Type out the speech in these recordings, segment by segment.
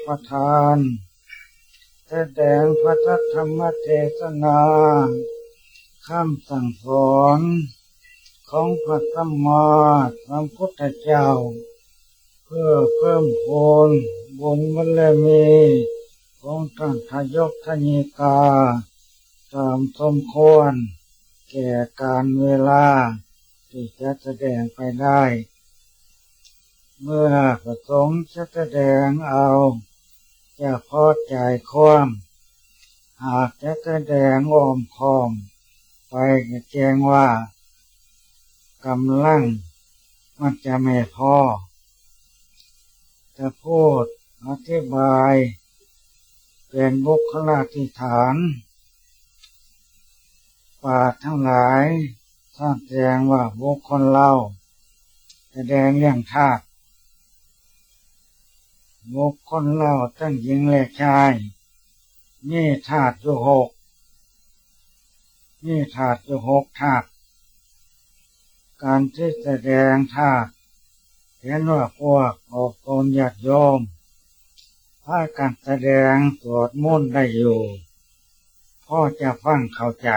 ประธานแสดงพระธรรมเทศนาคำสั่งสอนของพระสัมมาสัมพุทธเจ้าเพื่อเพิ่มพูนบุญบารมีของท่านทายกทายิกาตามสมควรแก่การเวลาที่จะแสดงไปได้เมื่อประสงค์จะแสดงเอาจะพอใจความหากจะแสดงอ้อมค้อมไปแจ้งว่ากำลังมันจะไม่พอจะพูดอธิบายเป็นบุคลาธิฐานป่าทั้งหลายท่านแสดงว่าบุคคลเราแสดงเรื่องธาตุบุคคลเราทั้งหญิงและชายมีธาตุอยู่หกธาตุการที่แสดงธาตุเห็นว่าพวกออกตนญาติโยมพากันแสดงสวดมนต์ได้อยู่พ่อจะฟังเข้าใจ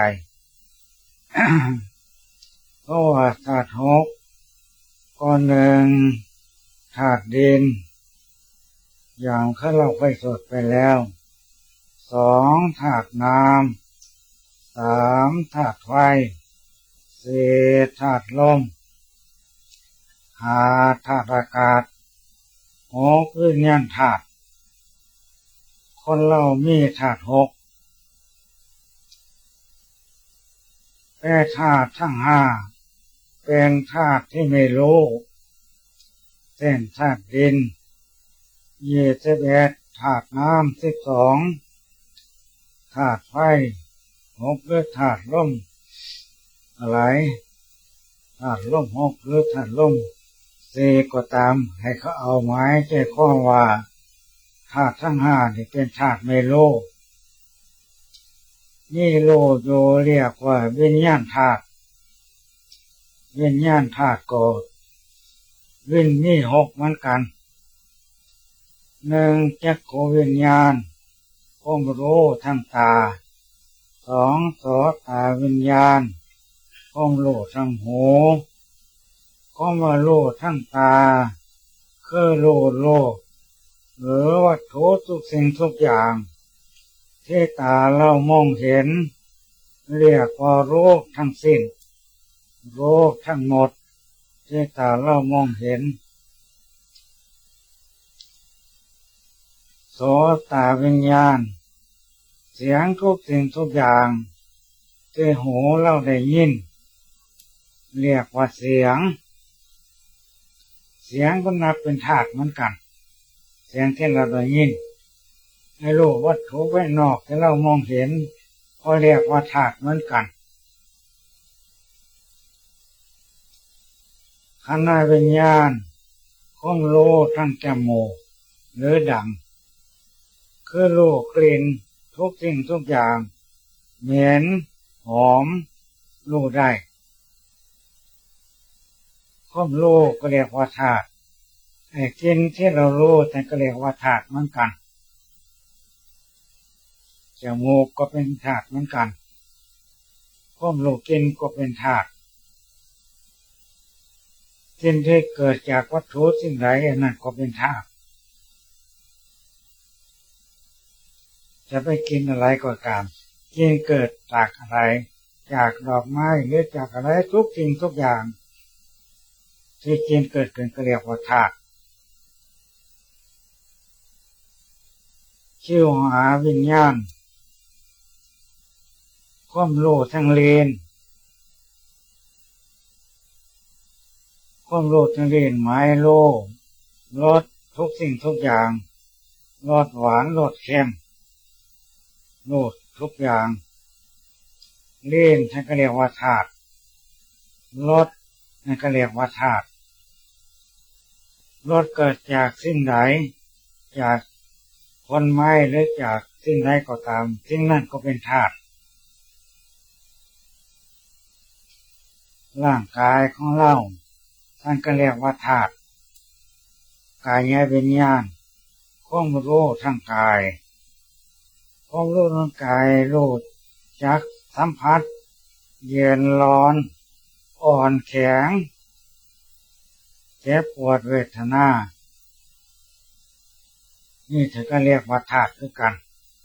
เพราะว่าธาตุหกก้อนหนึ่งธาตุดินอย่างที่เราไปสวดไปแล้วสองธาตุน้ำสามธาตุไฟสี่ธาตุลมห้าธาตุอากาศหกวิญญาณธาตุคนเรามีธาตุหกแต่ธาตุทั้งห้าเป็นธาตุที่ไม่รู้เช่นธาตุดิน21ธาตุน้ำ12ธาตุไฟ6หรือธาตุลมอะไรธาตุลม6หรือธาตุลม4ก็ตามให้เขาเอาหมายใจข้อว่าธาตุทั้งห้านี่เป็นธาตุไม่รู้นี่โลโยเรียกว่าวิญญาณธาตุก็วิญมีหกเหมือนกันหนึ่งจักขวิญญาณความรู้ทางตาสองโสตวิญญาณความรู้ทางหูความรู้ทางตาคือรู้โลกหรือวัตถุทุกสิ่งทุกอย่างที่ตาเรามองเห็นเรียกว่ารู้ทั้งสิ้นรู้ทั้งหมดที่ตาเรามองเห็นโสตวิญญาณเสียงทุกสิ่งทุกอย่างที่หูเราได้ยินเรียกว่าเสียงก็นับเป็นธาตุเหมือนกันเสียงที่เราได้ยินให้รู้วัตถุภายนอกที่เรามองเห็นก็เรียกว่าธาตุเหมือนกันคณะวิญญาณของรู้ทั้งจมูกหรือดังคือรู้กลิ่นทุกสิ่งทุกอย่างเหม็นหอมรู้ได้ความรู้ก็เรียกว่าธาตุไอ้กลิ่นที่เรารู้แต่ก็เรียกว่าธาตุเหมือนกันจมูกก็เป็นธาตุเหมือนกันความรู้กลิ่นก็เป็นธาตุสิ่งที่เกิดจากวัตถุสิ่งใดนั่นก็เป็นธาตุจะไปกินอะไรก็ตามกินเกิดจากอะไรจากดอกไม้หรือจากอะไรทุกสิ่งทุกอย่างที่กินเกิดขึ้นก็เรียกว่าธาตุชิวหาวิญญาณความรู้ทั้งเรียนความรู้ทั้งเรียนหมายรู้รสทุกสิ่งทุกอย่างรสหวานรสเค็มรู้ทุกอย่างเรียนท่านก็เรียกว่าธาตุรสนั่นก็เรียกว่าธาตุรสเกิดจากสิ่งใดจากผลไม้หรือจากสิ่งใดก็ตามสิ่งนั้นก็เป็นธาตุร่างกายของเราท่านก็เรียกว่าธาตุกายวิญญาณคความรู้ทางกายความรู้ทางกายรู้จักสัมผัสเย็นร้อนอ่อนแข็งเจ็บปวดเวทนานี่ถึงก็เรียกว่าธาตุคือกัน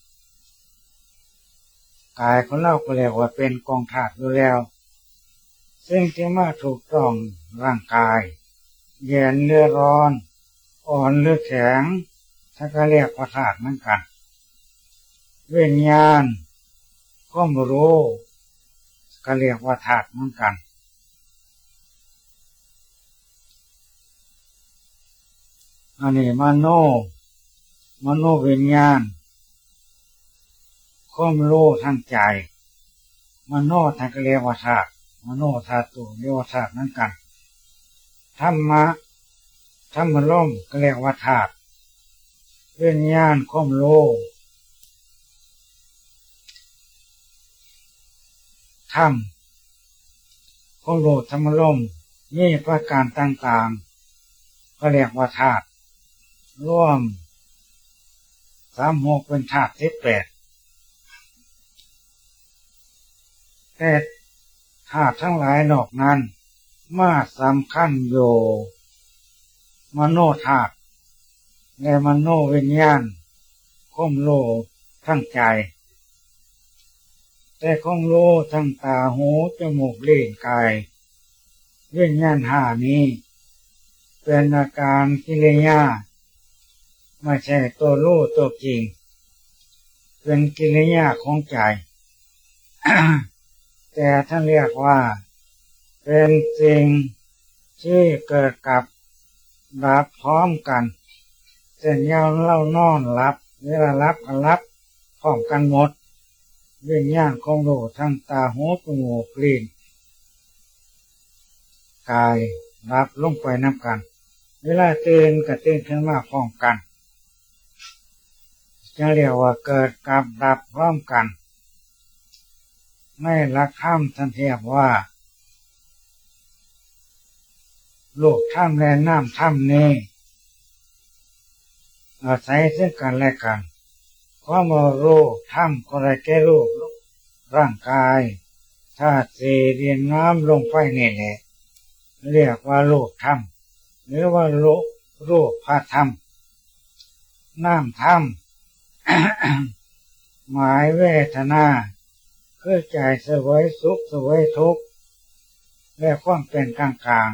กายของเราก็เรียกว่าเป็นกองธาตุอยู่แล้วซึ่งที่มาถูกต้องร่างกายเย็นหรือร้อนอ่อนหรือแข็งถ้าก็เรียกว่าธาตุเหมือนกันวิญญาณความรู้ก็เรียกว่าธาตุเหมือนกันอันนี้มโนวิญญาณความรู้ทางใจมโนท่านก็เรียกว่าธาตุมโนธาตุเรียกว่าธาตุเหมือนกันธรรมลมก็เรียกว่าธาตุวิญญาณความรู้ธรรมความรู้ธรรมลมมีประการต่างๆก็เรียกว่าธาตุร่วม36เป็นธาตุ18แต่ธาตุทั้งหลายนอกนั้นมาสำคัญอยู่มโนธาตุและมโนวิญญาณความรู้ทั้งใจแต่ความรู้ทั้งตาหูจมูกลิ้นกายวิญญาณ5นี้เป็นอาการกิริยาไม่ใช่ตัวรู้ตัวจริงเป็นกิริยาของใจ แต่ท่านเรียกว่าเป็นสิ่งที่เกิดกับดับพร้อมกันเช่นเรานอนหลับเวลาหลับก็หลับพร้อมกันหมดวิญญาณของรู้ทั้งตาหูจมูกลิ้นกายรับลงไปนับกันเวลาตื่นก็ตื่นขึ้นมาพร้อมกันจะเรียกว่าเกิดกับดับพร้อมกันในหลักธรรมท่านเทียบว่าโลกธรรมและนามธรรมนี้อาศัยซึ่งกันและกันความรู้ธรรมก็ได้แก่รูปร่างกายธาตุสี่ดินน้ำลมไฟนี่แหละเรียกว่าโลกธรรมหรือว่ารูปพระธรรมนามธรรม หมายเวทนาคือใจเสวยสุขเสวยทุกข์และความเป็นกลาง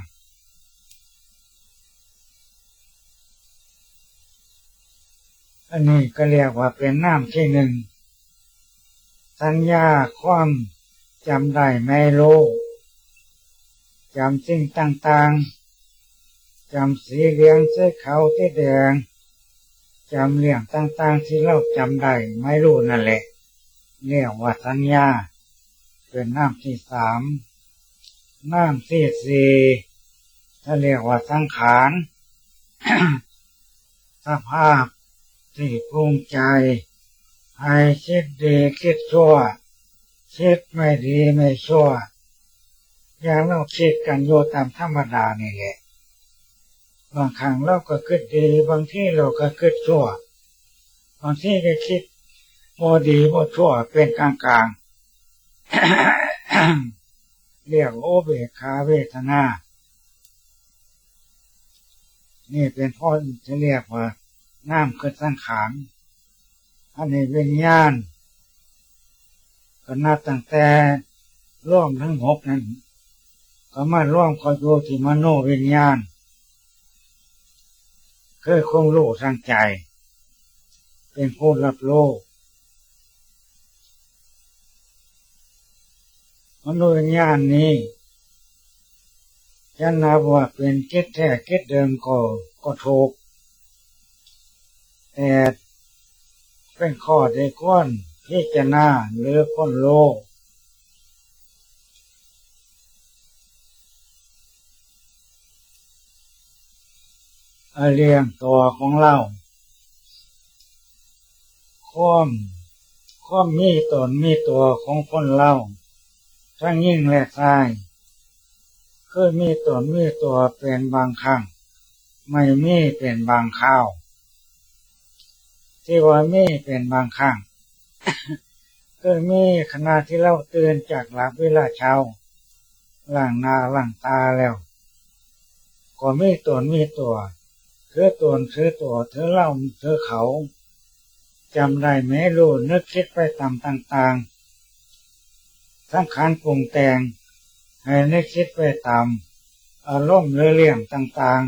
อันนี้ก็เรียกว่าเป็นนามที่หนึ่งสัญญาความจำได้ไม่รู้จำสิ่งต่างๆจำสีเหลืองสีขาวสีแดงจำเรื่องต่างๆที่เราจำได้ไม่รู้นั่นแหละเรียกว่าสัญญาเป็นนามที่3นามที่4ถ้าเรียกว่าสังขาร สภาพที่ปรุงใจให้คิดดีคิดชั่วคิดไม่ดีไม่ชั่วอย่างเราคิดกันโยตามธรรมดานี่แหละบางครั้งเราก็คิดดีบางทีเราก็คิดชั่วบางทีก็คิดบ่ดีบ่ชั่วเป็นกลางๆ เรียกโอเบกขาเวทนานี่เป็นพ่อจะเรียกว่านามคือสังขารอันนี้วิญญาณก็นับตั้งแต่ร่วมทั้ง6นั้นก็มาร่วมเข้าอยู่ที่มโนวิญญาณคือความรู้ทางใจเป็นผู้รับรู้มโนวิญญาณนี้จะนับว่าเป็นกิจแท้กิจเดิมก็ถูกแต่เป็นข้อที่ควรพิจารณาหรือค้นโลกเรียงตัวของเราความมีตนมีตัวของคนเราทั้งยิ่งและชายคือมีตนมีตัวเป็นบางครั้งไม่มีเป็นบางคราวที่ว่ามีเป็นบางครั้ง ก็มีขณะที่เราตื่นจากหลับเวลาเช้าล้างหน้าล้างตาแล้วก็มีตนมีตัวเธอตนเธอตัวเธอเล่าเธอเขาจำได้ไม่รู้นึกคิดไปตามต่างๆสังขารปรุงแต่งให้นึกคิดไปตามอารมณ์เรื่องต่าง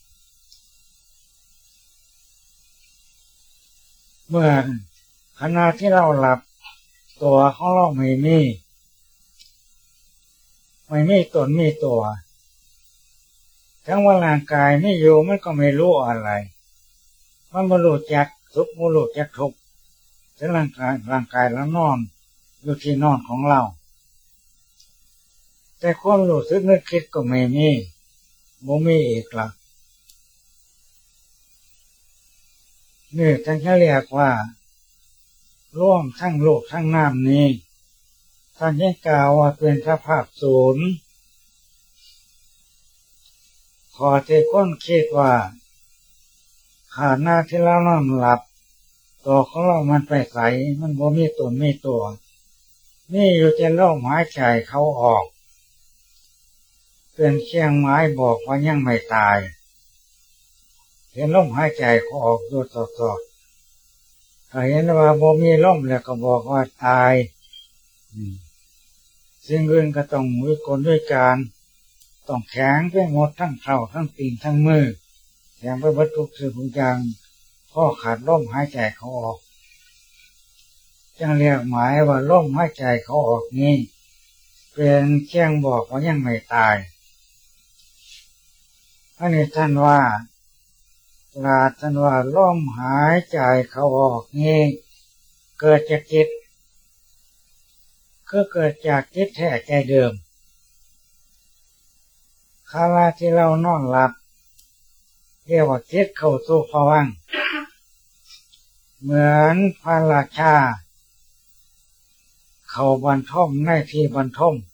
ๆเมื่อขณะที่เราหลับตัวของเราไม่มีตนมีตัวทั้งว่าร่างกายไม่อยู่มันก็ไม่รู้อะไรมันไม่รู้จักทุกข์ไม่รู้จักทุกข์ทั้งร่างกายแล้วนอนอยู่ที่นอนของเราแต่ความรู้สึกนึกคิดก็ไม่มีบ่มีอีกละนี่ท่านเรียกว่าร่วมทั้งโลกทั้งน้ำนี้ท่านยังกล่าวว่าเป็นสภาพศูนย์ขอที่คนคิดว่าขาหน้าที่เรานอนหลับตัวของเรามันไปใสมันบ่มีตนมีตัวนี่อยู่จะลมหายใจเขาออกเป็นเชียงไม้บอกว่ายังไม่ตายเห็นลมหายใจเขาออกดูสดๆถ้าเห็นว่าบ่มีลมแล้วก็บอกว่าตายสิ่งอื่นก็ต้องมือกลด้วยการต้องแข็งไปหมดทั้งเท้าทั้งตีนทั้งมือแข็งไปวัตถุสิ่งทุกอย่างพ่อขาดลมหายใจเขาออกจึงเรียกหมายว่าลมหายใจเขาออกนี้เป็นเชียงบอกว่ายังไม่ตายอันนี้ท่านว่าท่านว่าลมหายใจเขาออกนี้เกิดจากจิตก็เกิดจากจิตแท้ใจเดิมขณะที่เรานอนหลับเรียกว่าจิตเข้าสู่ภวังค์เหมือนพระราชาเข้าบรรทมในที่บรรทม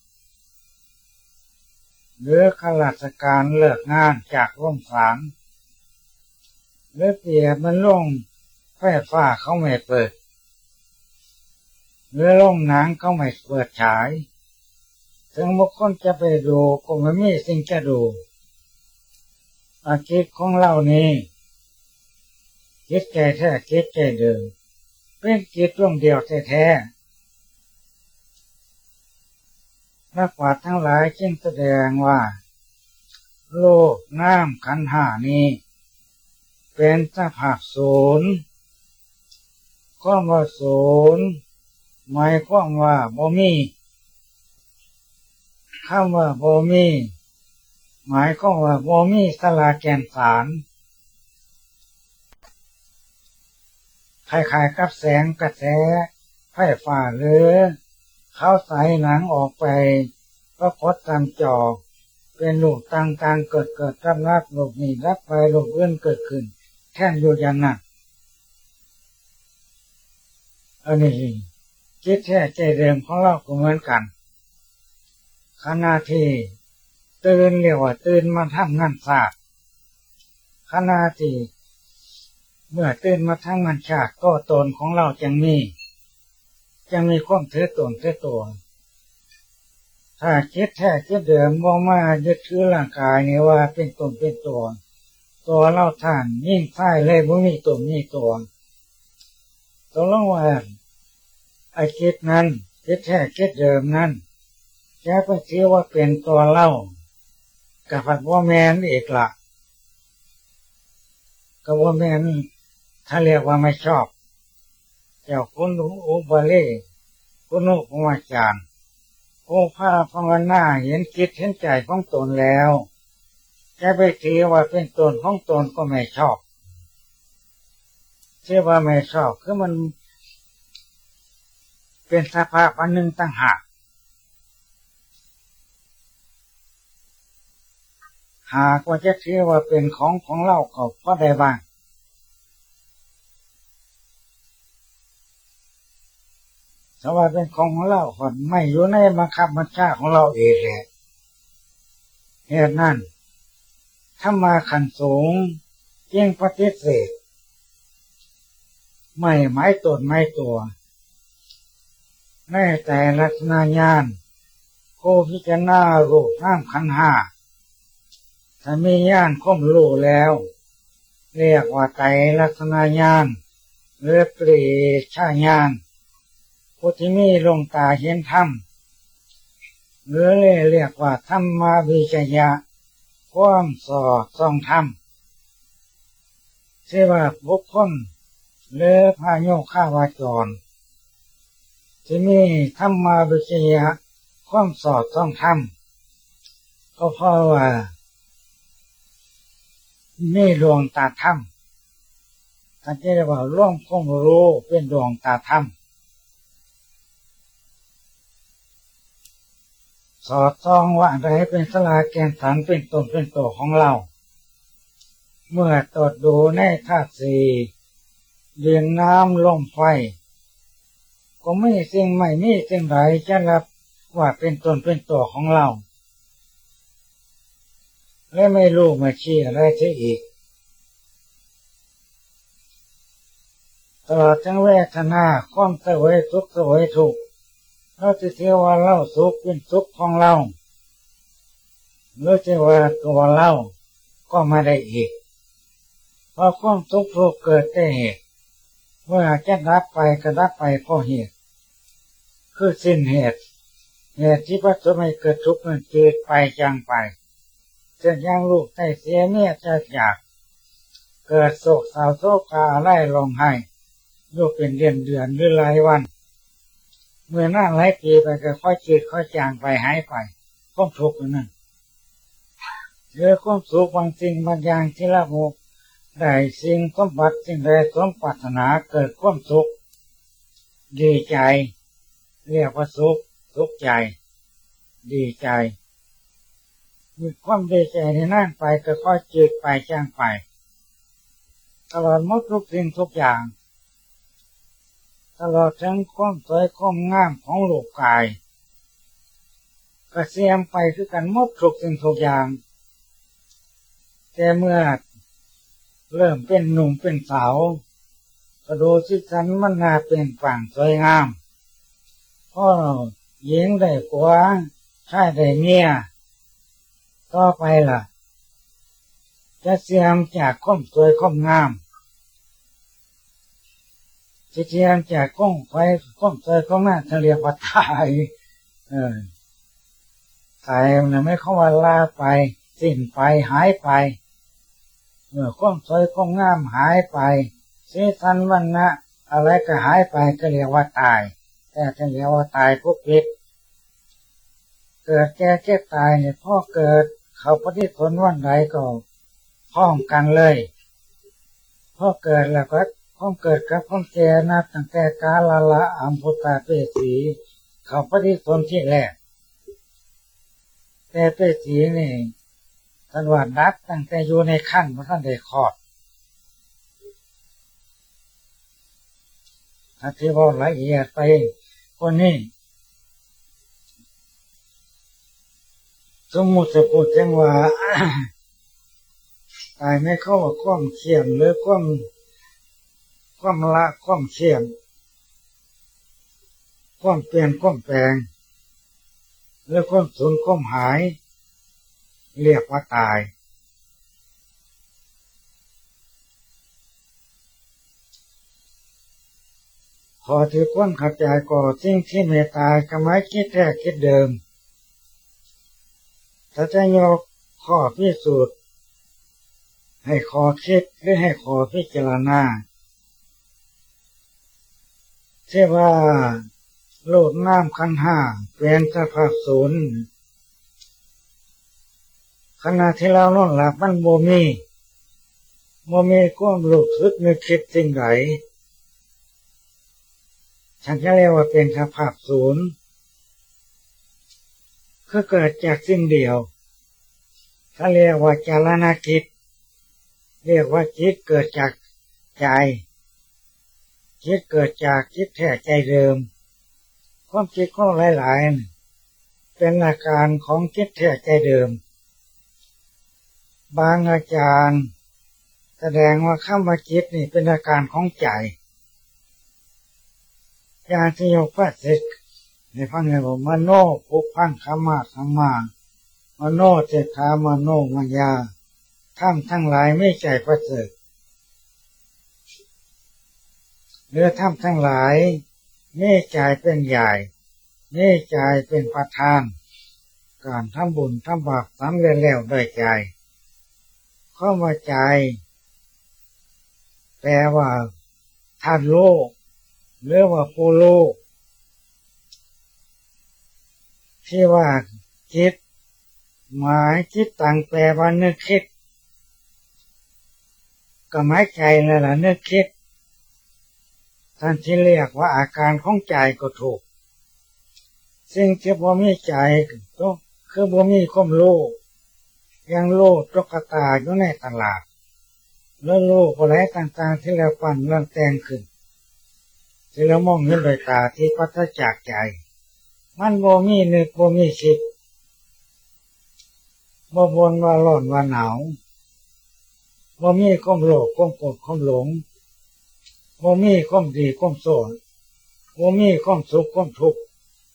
หรือข้าราชการเลิกงานจากโรงศาลหรือเปรียบมันลงไฟฟ้าเขาไม่เปิดหรือโรงหนังเขาไม่เปิดฉายถึงบุคคลจะไปดูก็ไม่มีสิ่งจะดูอาจิตของเรานี้จิตใจแท้จิตใจเดิมเป็นจิตดวงเดียวแท้ๆนักปราชญ์ทั้งหลายจึงแสดงว่าโลกน้ำขันธ์ห้านี้เป็นสภาพศูนย์ความว่าศูนย์หมายความว่าบ่มีคำว่าบ่มีหมายความว่าบ่มีสลากแก่นสารคล้ายๆกับแสงกระแสไฟฟ้าหรือเขาใส่หนังออกไปปรากฏตามจอเป็นรูปต่างๆเกิดรับรูปนี้รับไปรูปอื่นเกิดขึ้นแค่อยู่อย่างนั้นอันนี้จิตแท้ใจเดิมของเราก็เหมือนกันขณะที่ตื่นเรียกว่าตื่นมาทำงานศาสตร์ขณะที่เมื่อตื่นมาทำงานศาสตร์ก็ตนของเราจังมีความถือตนถือตัวถ้าจิตแท้จิตเดิมบ่มายึดถือร่างกายนี่ว่าเป็นตนเป็นตัวเราท่านยิ่งใช่เลยบ่มีตนมีตัวต้องระวังไอ้จิตนั้นจิตแท้จิตเดิมนั้นจะไปถือว่าเป็นตัวเรากับว่าแมนอีกละกับว่าแมนถ้าเรียกว่าไม่ชอบเจ้าคุณอุบาลีคุณอุปมาจารย์โอภาภาวนาเห็นจิตเห็นใจของตนแล้วจะไปถือว่าเป็นตนของตนก็ไม่ชอบเชื่อว่าไม่ชอบคือมันเป็นสภาพอันหนึ่งต่างหากหากว่าจะถือว่าเป็นของเราก็พอได้บ้างถ้าว่าเป็นของเราก็ไม่อยู่ในบังคับบัญชาของเราเองแหละเหตุนั้นถ้ามาขันสูงยิ่งปฏิเสธไม่หมายตนหมายตัวในแต่ลักษณะญาณผู้พิจารณารูปนามขันธ์ห้าถ้ามีญาณคมรู้แล้วเรียกว่าไตรลักษณะญาณหรือปริชาญาณผู้ที่มีดวงตาเห็นธรรมหรือเรียกว่าธรรมวิจยะความสอดส่องธรรมชื่อว่าบุคคลหรือพระโยคาวาจรที่มีธรรมวิจยะความสอดส่องธรรมก็เพราะว่ามีดวงตาธรรมท่านจะเรียกว่าร่วมคงรู้เป็นดวงตาธรรมสอดส่องว่าอะไรเป็นสลาแกนสารเป็นตนเป็นตัวของเราเมื่อตรวจดูในธาตุสี่ดินน้ำลมไฟก็ไม่สิ่งใดจะรับว่าเป็นตนเป็นตัวของเราและไม่รู้มาชี้อะไรเสียอีกตลอดทั้งเวทนาความเสวยทุกข์เสวยทุกข์เราจะเชื่อว่าเราสุขเป็นสุขของเราหรือจะว่าตัวเราก็ไม่ได้อีกเพราะความทุกข์เกิดแต่เหตุเมื่อจะดับไปก็ดับไปเพราะเหตุคือสิ้นเหตุที่พระสมัยเกิดทุกข์มันจืดไปจางไปเช่นอย่างลูกได้เสียเมียจากเกิดโศกเศร้าโศกาไล่ร้องไห้อยู่เป็นเดือนหรือหลายวันเมื่อนั่นหลายปีไปก็ค่อยจืดค่อยจางไปหายไปความทุกข์นั่นเหลือความสุขบางสิ่งบางอย่างที่ละโมกได้สิ่งสมบัติสิ่งใดสมปรารถนาเกิดความสุขดีใจเรียกว่าสุขใจดีใจมีความดีใจในนั่นไปก็ค่อยจืดไปจางไปตลอดหมดทุกสิ่งทุกอย่างตลอดทั้งความสวยความงามของรูปกายก็เสียมไปคือกันหมดทุกสิ่งทุกอย่างแต่เมื่อเริ่มเป็นหนุ่มเป็นสาวก็ดูสิฉันมันน่าเป็นฝั่งสวยงามเพราะหญิงได้ผัวชายได้เมียต่อไปล่ะจะเสียมจากความสวยความงามจะเสียมจากความสวยความงามเขาเรียกว่าตายตายมันไม่เข้าว่าลาไปสิ้นไปหายไปเมื่อความสวยความงามหายไปสีสันวรรณะอะไรก็หายไปก็เรียกว่าตายแต่จะเรียกว่าตายผู้ผิดเกิดแก่เจ็บตายเนี่ยพ่อเกิดเขาปฏิสนวันใดก็พร้อมกันเลยพ่อเกิดแล้วก็พร้อมเกิดกับพร้อมแก่นับตั้งแต่กาลละอัมพุตาเปสีเขาปฏิสนที่แรกแต่เปสีนี่ท่านว่านับตั้งแต่อยู่ในขั้นพระท่านได้คลอดอธิบายละเอียดไปคนนี้สมมุติจะพูดถึงว่าตายไม่เข้าว่าความเขี่ยมหรือความละความเขี่ยมความเปลี่ยนความแปลงหรือความสูญความหายเรียกว่าตายพอที่พ้นขับใจก่อสิ่งที่ไม่ตายก็ไม่คิดแท้คิดเดิมถ้าจะยกข้อพิสูจน์ให้ขอคิดหรือให้ขอพิจารณาเช่นว่าโลกน้ำขันธ์ห้าเป็นสภาพศูนย์ขณะที่เรานอนหลับมันบ่มีความรู้สึกนึกคิดสิ่งใดฉันจะเรียกว่าเป็นสภาพศูนย์คือเกิดจากสิ่งเดียวถ้าเรียกว่าจารณกิจเรียกว่าจิตเกิดจากใจจิตเกิดจากจิตแท้ใจเดิมความคิดของหลายๆเป็นอาการของจิตแท้ใจเดิมบางอาจารย์แสดงว่าคำว่าจิตนี่เป็นอาการของใจยาที่ยกพระเสกในฟังเลยว่ามโนปุพังขมาขมามโนเจตามโนมายาท่ามทั้งหลายไม่ใจประเสริฐเนื้อท่ามทั้งหลายไม่ใจเป็นใหญ่ไม่ใจเป็นประธานการทำบุญทำบาปสำเร็จแล้วด้วยใจข้อว่าใจแปลว่าท่านโลกหรือว่าผู้โลกที่ว่าคิดหมายคิดต่างแปลว่านึกคิดก็หมายใจนั่นแหละนึกคิดท่านที่เรียกว่าอาการของใจก็ถูกสิ่งที่บ่มีใจก็คือบ่มีความโลภยังโลภตุ๊กตาอยู่ในตลาดแล้วโลภอะไรต่างๆที่เราปั้นเรื่องแต่งขึ้นที่เรามองเห็นโดยตาที่ปัสจากใจมันบ่มีนึกบ่มีคิดบ่บ่นว่าร้อนว่าหนาวบ่มีความโลภความโกรธความหลงบ่มีความดีความชั่วบ่มีความสุขความทุกข์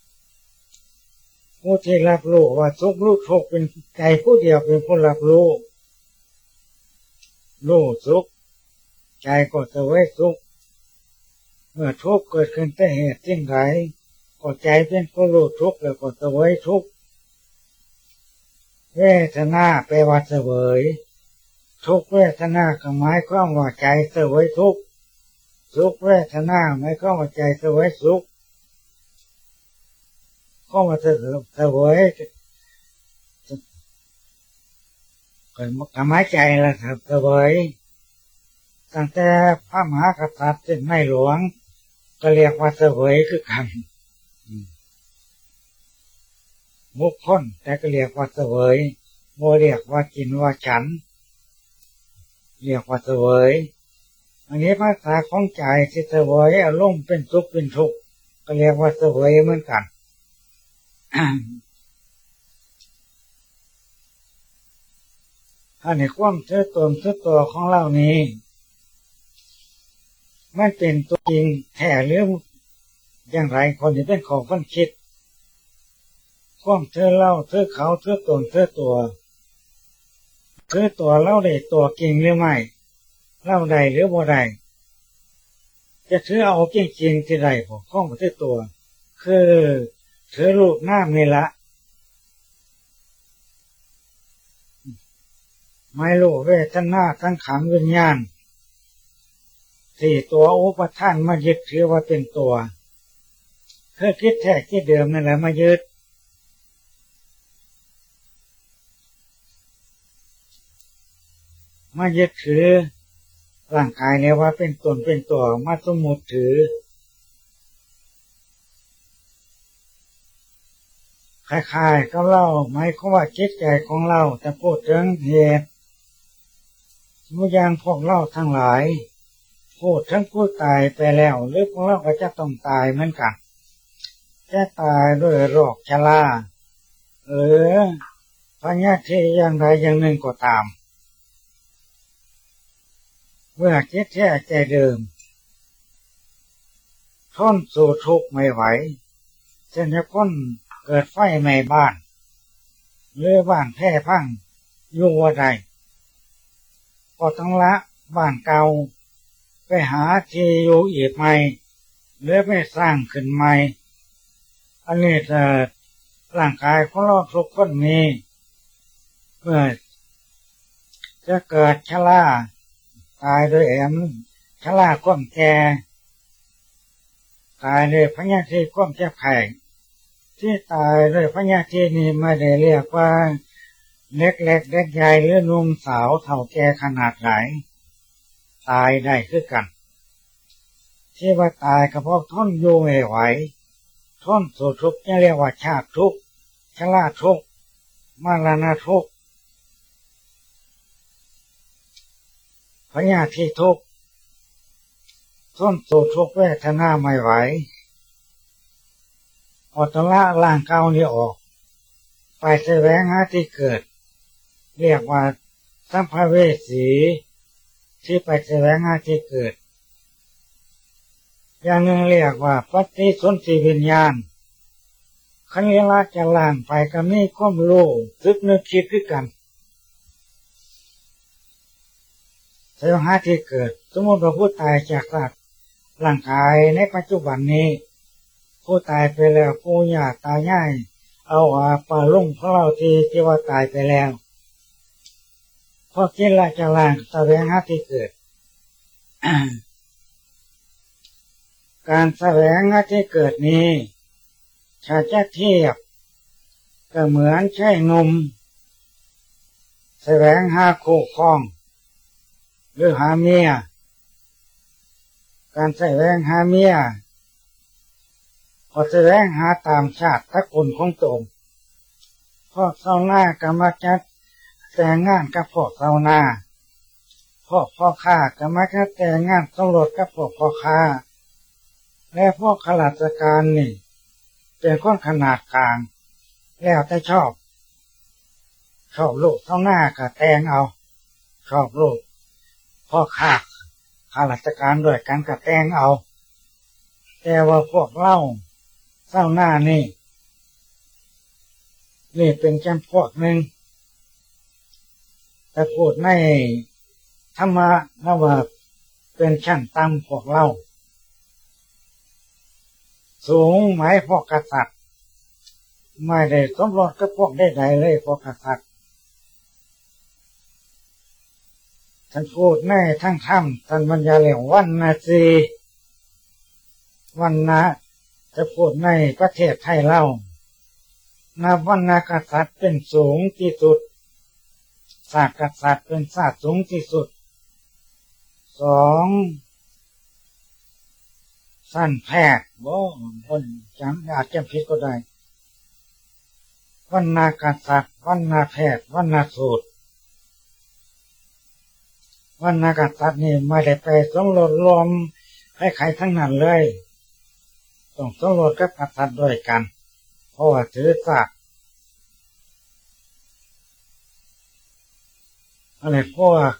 ผู้ที่รับรู้ว่าสุขรู้ทุกข์เป็นใจผู้เดียวเป็นผู้รับรู้สุขใจก็เสวยสุขเมื่อทุกข์เกิดขึ้นแต่เหตุสิ่งใดก็ใจเป็นผู้รู้ทุกข์แล้วก็เสวยทุกข์เวทนาแปลว่าเสวยทุกเวทนาก็หมายความว่าใจเสวยทุกข์สุขเวทนาหมายความว่าใจเสวยสุขก็มาเสวยก็หมายใจละเสวยตั้งแต่พระมหากษัตริย์เป็นไม่หลวงก็เรียกว่าเสวยคือกันบุคคลแต่ก็เรียกว่าเสวยโมเรียกว่ากินว่าฉันเรียกว่าเสวยอันนี้ภาษาของใจที่เสวยอารมณ์เป็นสุขเป็นทุกข์ก็เรียกว่าเสวยเหมือนกันถ้าในความเชื่อตนเชื่อตัวของเรานี้มันเป็นตัวจริงแท้หรืออย่างไรคนที่เป็นของคนคิดความเชื่อเราเชื่อเขาเชื่อตนเชื่อตัวเราได้ตัวจริงหรือไม่เล่าใดหรือบ่ใดจะถือเอาจริงๆที่ใดของข้องที่ตัวคือถือรูปหน้านี่ละไม่รู้เวทนาทั้งขังวิญญาณที่ตัวอุปทานมายึดถือว่าเป็นตัวคือคิดแท้คิดเดิมนั่นแหละมายึดถือร่างกายเนี่ยว่าเป็นตนเป็นตัวมาสมมติถือคล้ายๆกับเราหมายความว่าจิตใจของเราแต่พูดถึงเหตุเมื่ออย่างพวกเราทั้งหลายพูดถึงผู้ตายไปแล้วหรือพวกเราก็จะต้องตายเหมือนกันจะตายด้วยโรคชราหรือพยาธิอย่างใดอย่างหนึ่งก็ตามเมื่อคิดแท้ใจเดิมทนสู่ทุกข์ไม่ไหวเช่นคนเกิดไฟไหม้บ้านหรือบ้านแพ้พังอยู่ว่าใดก็ต้องละบ้านเก่าไปหาที่อยู่อีกใหม่หรือไปสร้างขึ้นใหม่อันนี้ร่างกายของเราทุกคนมีเมื่อจะเกิดชราตายโดยชราความแก่ตายโดยพยาธิความเจ็บไข้ที่ตายโดยพยาธินี้ไม่ได้เรียกว่าเล็กเด็กใหญ่หรือหนุ่มสาวเฒ่าแก่ขนาดไหนตายได้คือกันที่ว่าตายก็เพราะทนอยู่ไม่ไหวทนสู่ทุกข์นี่เรียกว่าชาติทุกข์ชราทุกข์มรณะทุกข์พยาธิทุกข์ทนสู่ทุกข์เวทนาไม่ไหวอดละร่างเก่านี้ออกไปแสวงหาที่เกิดเรียกว่าสัมภเวสีที่ไปแสวงหาที่เกิดเวอย่างหนึ่งเรียกว่าปฏิสนธิวิญญาณขันธ์เวลาจะล่างไปก็มีความรู้สึกนึกคิดคือกันสยองหาที่เกิดสมมติว่าผู้ตายจากร่างกายในปัจจุบันนี้ผู้ตายไปแล้วปู่ย่าตายายเอาป่าลุงของเราที่ว่าตายไปแล้วพอกินละจะล่างแสวงหาที่เกิด การแสวงหาที่เกิดนี้ถ้าจะเทียบก็เหมือนใช่หนุ่มแสวงหาคู่ครองหรือหาเมียการแสวงหาเมียพอแสวงหาตามชาติตระกูลของตนพวกชาวนาก็มักจะแต่งงานกับพวกชาวนาพวกพ่อค้าก็มักจะแต่งงานสมรสกับพวกพ่อค้าและพวกข้าราชการนี่เป็นคนขนาดกลางแล้วแต่ชอบลูกชาวนาก็แต่งเอาชอบลูกพ่อค้าข้าราชการด้วยกันก็แต่งเอาแต่ว่าพวกเล่าชาวนานี่เป็นจำพวกหนึ่งแต่พูดในธรรมะนะว่าเป็นชั้นต่ำพวกเราสูงหมายพวกกษัตริย์ไม่ได้สมรสกับพวกใดๆเลยพวกกษัตริย์ท่านพูดในทั้งธรรมท่านบรรยายเรื่องวรรณสีวรรณะจะพูดในประเทศไทยเรานับวรรณกษัตริย์เป็นสูงที่สุดศาสตร์กษัตริย์เป็นศาสตร์สูงที่สุดสองสั้นแพทย์คนอาจจะผิดก็ได้วรรณกษัตริย์วรรณแพทย์วรรณสูตรวรรณกษัตริย์นี่ไม่ได้ไปสมรสรวมให้ใครทั้งนั้นเลยต้องสมรสกับกษัตริย์ด้วยกันเพราะว่าถือศาสตร์อะไรพวก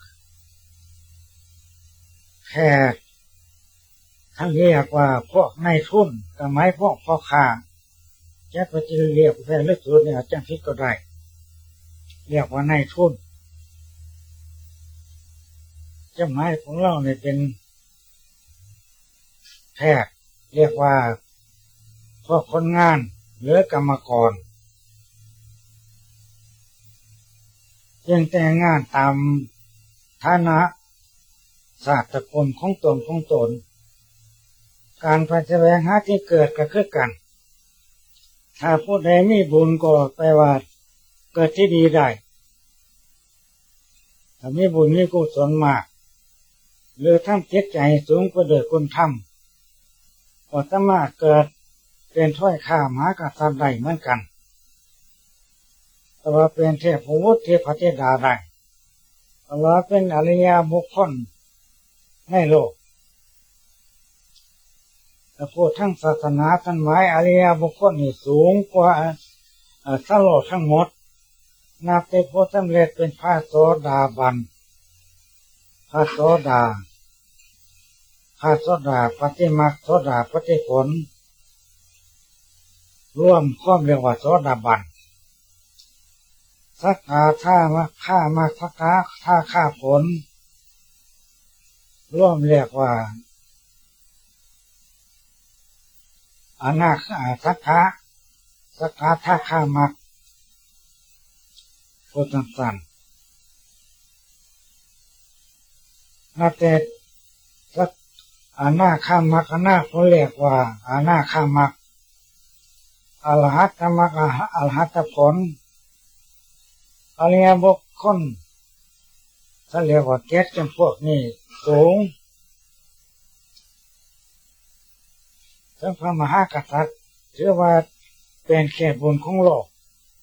แขกท่านเรียกว่าพวกนายทุนกับไม้พวกพ่อค้าแค่ปัจจุบันเรียกแฟนเลือดสูตรเนี่ยจังพิษก็ได้เรียกว่านายทุนเจ้าไม้ของเราเนี่ยเป็นแพทย์เรียกว่าพวกคนงานหรือกรรมกรยังแต่งงานตามฐานะศาสตร์ตระกูลของตนการไปแสวงหาที่เกิดก็คือกันถ้าผู้ใดมีบุญก็แปลว่าเกิดที่ดีได้ถ้ามีบุญมีกุศลมากหรือทำจิตใจสูงกว่าเดิมคุณทำก็สามารถเกิดเป็นถ้อยข้ามหากษัตริย์ได้เหมือนกันแต่ว่าเป็นเทพบุตรเทพธิดาได้แต่ว่าเป็นอริยบุคคลในโลกแต่พูดทั้งศาสนาท่านหมายอริยบุคคลนี่สูงกว่าสัตว์โลกทั้งหมดนับเป็นผู้สำเร็จเป็นพระโสดาบันพระโสดาปฏิมรรคโสดาปฏิผลร่วมความเรียกว่าโสดาบันสักกาท่ามรรคฆ่ามรรคสักกาท่าฆ่าผลร่วมเรียกว่าอนาคาสักกาท่าฆ่ามรรคพูดสั้นๆนาเตสักอนาคามรรคอนาเขาเรียกว่าอนาคามรรคอรหัตมรรคอรหัตผลอริยบุคคลเขาเรียกว่าเกศจำพวกนี้สูงทั้งพระมหากษัตริย์ถือว่าเป็นเขตบุญของโลก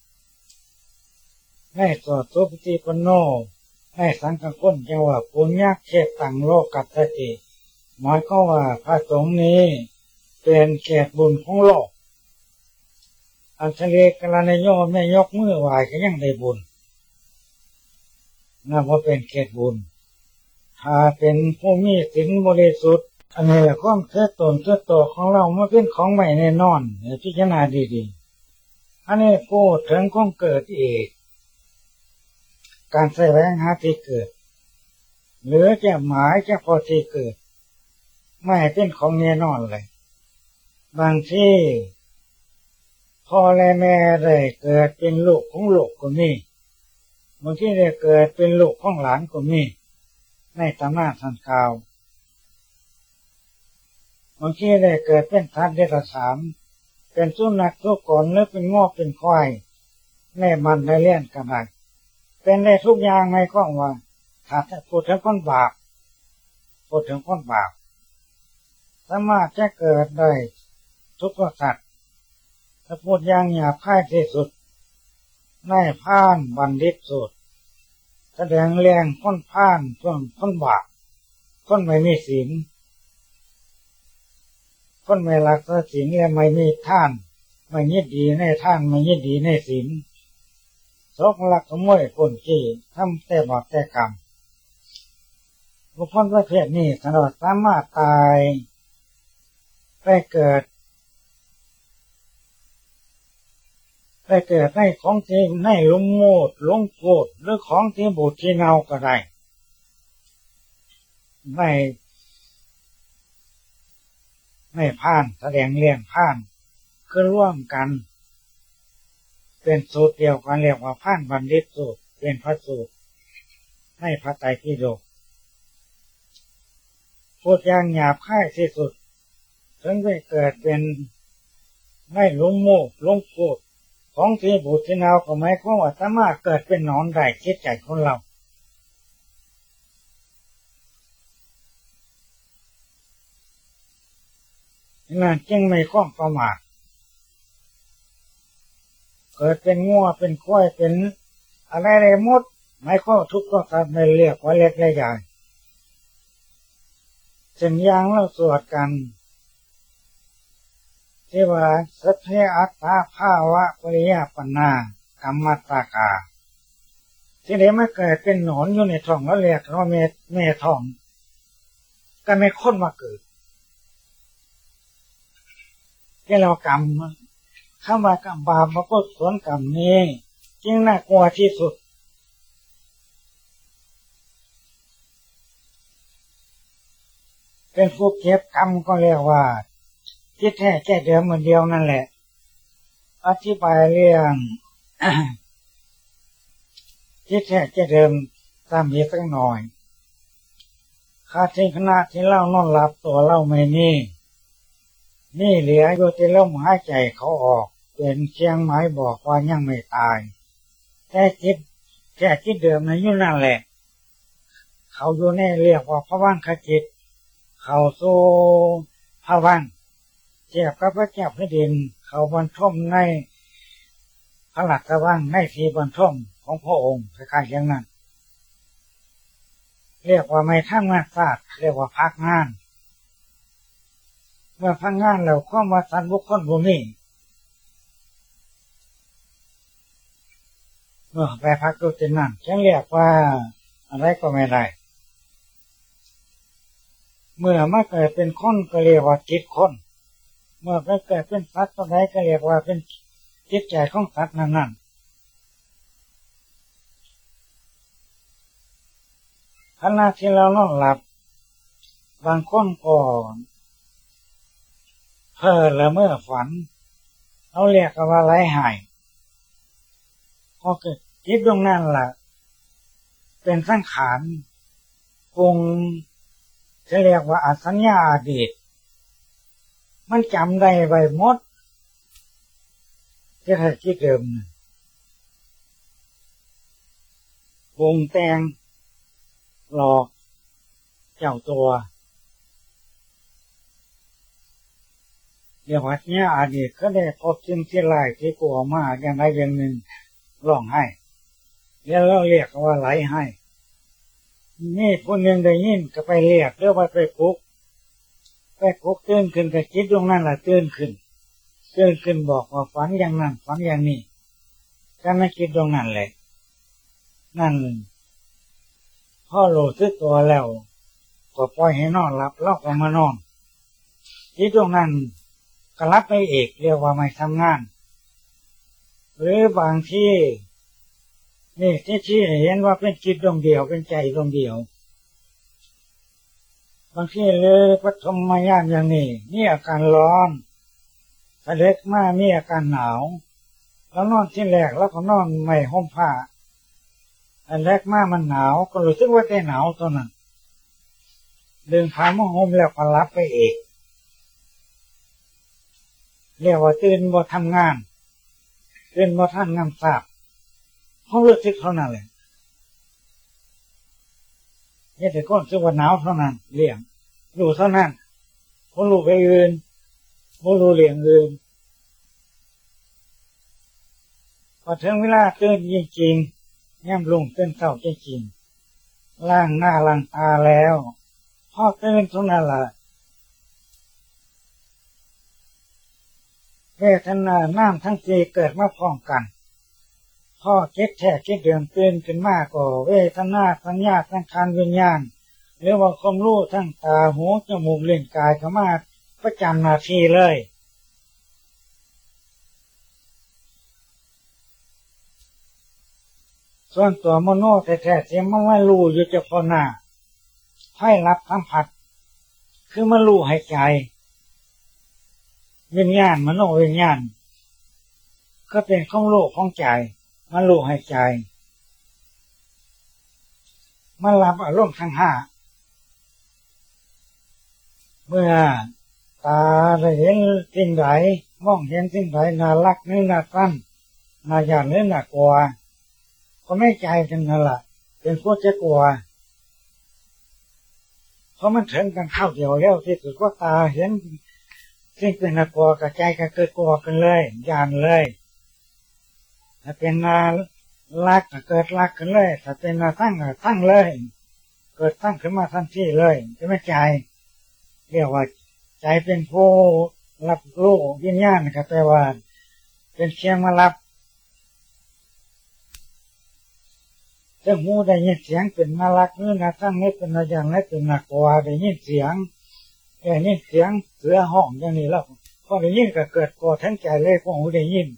ในสวดสุปฏิปันโนในสังฆคุณจะว่าปุญญเขตตังโลกัตติหมายก็ว่าพระสงฆ์นี้เป็นเขตบุญของโลกอันเฉลกลาในโยมไม่ยกมือไหวก็ยังได้บุญนับว่าเป็นเขตบุญถ้าเป็นผู้มีศีลบริสุทธิ์อันนี้แหละความเชื่อตนเชื่อตัวของเราเมื่อเป็นของใหม่แน่นอนพิจารณาดีๆอันนี้พูดถึงของเกิดอีกการแสวงหาที่เกิดหรือจะหมายจะพอที่เกิดไม่เป็นของแน่นอนเลยบางที่พ่อและแม่ได้เกิดเป็นลูกของลูกก็มีบางที่ได้เกิดเป็นลูกของหลานก็มีในตำนานสันกาวบางที่ได้เกิดเป็นสัตว์เดรัจฉานเป็นสุนัขทุกคนหรือเป็นงอกเป็นควายในมันในเลี้ยนกันได้เป็นได้ทุกอย่างในข้องว่าถ้าพูดถึงคนบาปพูดถึงคนบาปสามารถจะเกิดได้ทุกสัตว์ถ้าพูดอย่างหยาบคายที่สุดในพานบัณฑิตสุดแสดงแรงคนพานส่วนคนบาปคนไม่มีศีลคนไม่รักษาศีลและไม่มีท่านไม่ยินดีในท่านไม่ยินดีในศีลสกลักขโมยคนขี้ทำแต่บาปแต่กรรมบุคคลประเภทนี้ตลอดสามารถตายไปเกิดในของที่ในลุมโมดลงโกรธหรือของที่บูดที่เนาก็ได้ไม่ผ่านแสดงเลี้ยงผ่านคือร่วมกันเป็นสูตรเดียวกันเรียกว่าผ่านบัณฑิตสูตรเป็นพระสูตรในพระไตรปิฎกพูดอย่างหยาบคายที่สุดถึงได้เกิดเป็นไม่ลุมโมดลงโกรธของที่บูดที่เนาก็หมายความว่าสามารถเกิดเป็นหนอนได้คิดใจคนเรานั่นจึงไม่ข้องประมาทเกิดเป็นงัวเป็นควายเป็นอะไรหมดไม่ข้อทุกข์ก็ทำไม่เรียกว่าเล็กและใหญ่เช่นอย่างเราสวดกันที่ว่าสัพเพอัตตาภาวะปริยปันนากรรมตากาที่เดี๋ยวมาเกิดเป็นหนอนอยู่ในท้องแล้วเรียกว่าแม่ท้องก็ไม่ค้นมาเกิดที่เรากรรมคำว่ากรรมบาปมาก็สวนกรรมนี้จึงน่ากลัวที่สุดเป็นผู้เก็บกรรมก็เรียกว่าที่แท้แค่เดิมเหมือนเดียวนั่นแหละอธิบายเรื่อง ที่แท้แค่เดิมตามอีกสักหน่อยข้าที่ขณะที่เล่านอนหลับตัวเล่าไม่นี่เหลืออยู่ที่ลมหายใจเขาออกเป็นเชียงไม้บอกว่ายังไม่ตายแค่คิดเดิมในอยู่นั่นแหละเขาอยู่ในเรียกว่าภวังคจิตเขาโซภวังเจ็บกับพระเจ้าแผ่นดินเขาบรรทมในพระหลักวังในทีบรรทมของพระองค์คล้ายๆอย่างนั้นเรียกว่าไม่ทำงานศาสตร์เรียกว่าพักงานเมื่อพักงานแล้วความว่าสัตว์บุคคลบ่มีเมื่อไปพักดูที่นั่นฉันเรียกว่าอะไรก็ไม่ได้เมื่อมาเกิดเป็นคนก็เรียกว่าจิตคนเมื่อไปเกิดเป็นสัตว์ตัวใดก็เรียกว่าเป็นจิตใจของสัตว์นั้นขณะที่เรานอนหลับบางคนก็เพ้อละเมื่อฝันเราเรียกว่าไหลหายพอเกิดจิตตรงนั้นล่ะเป็นสังขารปรุงจะเรียกว่าอสัญญาอดีตมันจำได้ไว้หมดที่แท้คิดเดิมปรุงแต่งหลอกเจ้าตัวเรียกว่าเนี่ยอดีตก็ได้พบสิ่งที่ร้ายที่กลัวมากอย่างใดอย่างหนึ่งร้องไห้แล้วเราเรียกว่าไหลให้นี่คนหนึ่งได้ยินก็ไปเรียกเรียกว่าไปปลุกตื่นขึ้นกับคิดตรงนั้นแหละตื่นขึ้นบอกว่าฝันอย่างนั้นฝันอย่างนี้ก็ไม่คิดตรงนั้นเลยนั่นพ่อโหลดซื้อตัวแล้วก็ปล่อยให้นอนหลับเราก็มานอนที่ตรงนั้นก็รับไปเอกเรียกว่าไม่ทำงานหรือบางที่นี่ที่เห็นว่าเป็นจิตดวงเดียวเป็นใจดวงเดียวบางที่เลยปฐมญาณอย่างนี้มีอาการร้อนถ้าเล็กมากมีอาการหนาวแล้วนอนที่แรกแล้วก็นอนไม่ห่มผ้าอันแรกมากมันหนาวก็รู้สึกว่าแต่หนาวตัวนั้นดึงผ้ามาห่มแล้วก็รับไปเอกเรียกว่าตื่นบ่ทำงานตื่นบ่ทันงานทราบเขารู้สึกเท่านั้นเลยนี่แต่ก้นสึกว่าหนาวเท่านั้นเลี้ยงรู้เท่านั้นคนรู้ไปอื่นคนรู้เลี้ยงอื่นพอถึงเวลาตื่นจริงๆย่ำลุงตื่นเช้าจริงๆล้างหน้าล้างตาแล้วพอตื่นเท่านั้นล่ะเวทนาน้ำทั้งสี่เกิดมาพร้อมกันพ่อคิดแท้คิดเดือดตื่นขึ้นมาก็เวทนาสัญญาสังขารวิญญาณหรือว่าความรู้ทั้งตาหูจมูกลิ้นกายเข้ามาประจำหน้าที่เลยส่วนตัวมโนแท้ๆที่มันไม่รู้อยู่เฉพาะหน้าให้รับสัมผัสคือมันรู้หายใจวิญญาณมโนวิญญาณก็เป็นของโลกของใจมันรู้หายใจมันรับอารมณ์ทั้งห้าเมื่อตาได้เห็นสิ่งใดมองเห็นสิ่งใดน่ารักหรือน่าสั้นน่าหยาดหรือน่ากลัวก็ไม่ใจกันนั่นแหละเป็นพวกจะกลัวเพราะมันถึงกันเข้าเดียวแล้วที่สุดว่าตาเห็นสิ่งเป็นน่ากลัวกับใจก็เกิดกลัวกันเลยหยาดเลยถ้าเป็นน่ารักก็เกิดรักกันเลยถ้าเป็นน่าตั้งก็ตั้งเลยเกิดตั้งขึ้นมาทันทีเลยจะไม่ใจเรียกว่าใจเป็นผู้รับรู้วิญญาณก็แปลว่าเป็นเชียงมารับเจ้าหูได้ยินเสียงเป็นน่ารักหรือน่าตั้งนี่เป็นน่าอย่างนี้เป็นน่ากลัวได้ยินเสียงได้ยินเสียงเสือห้องอย่างนี้แล้วพอได้ยินก็เกิดกลัวทั้งใจเลยพวกหูได้ยิน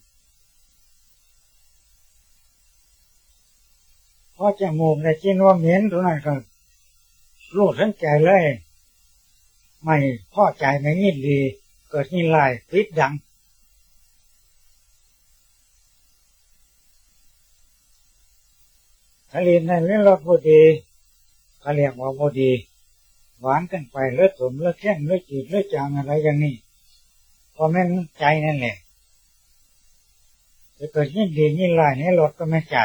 พอจมูกได้กินว่าเหม็นตัวนั้นก็รู้ทั้งใจเลยไม่พอใจไม่ยินดีเกิดยินลายพิษดังถ้าเรียนในเรื่องรสบดีเขาเรียกว่าบดีหวานกันไปเลือดสมเลือดแข็งเลือดจืดเลือดจางอะไรอย่างนี้พอแม่นใจนั่นแหละจะเกิดยินดียินลายให้รสก็ไม่ใจ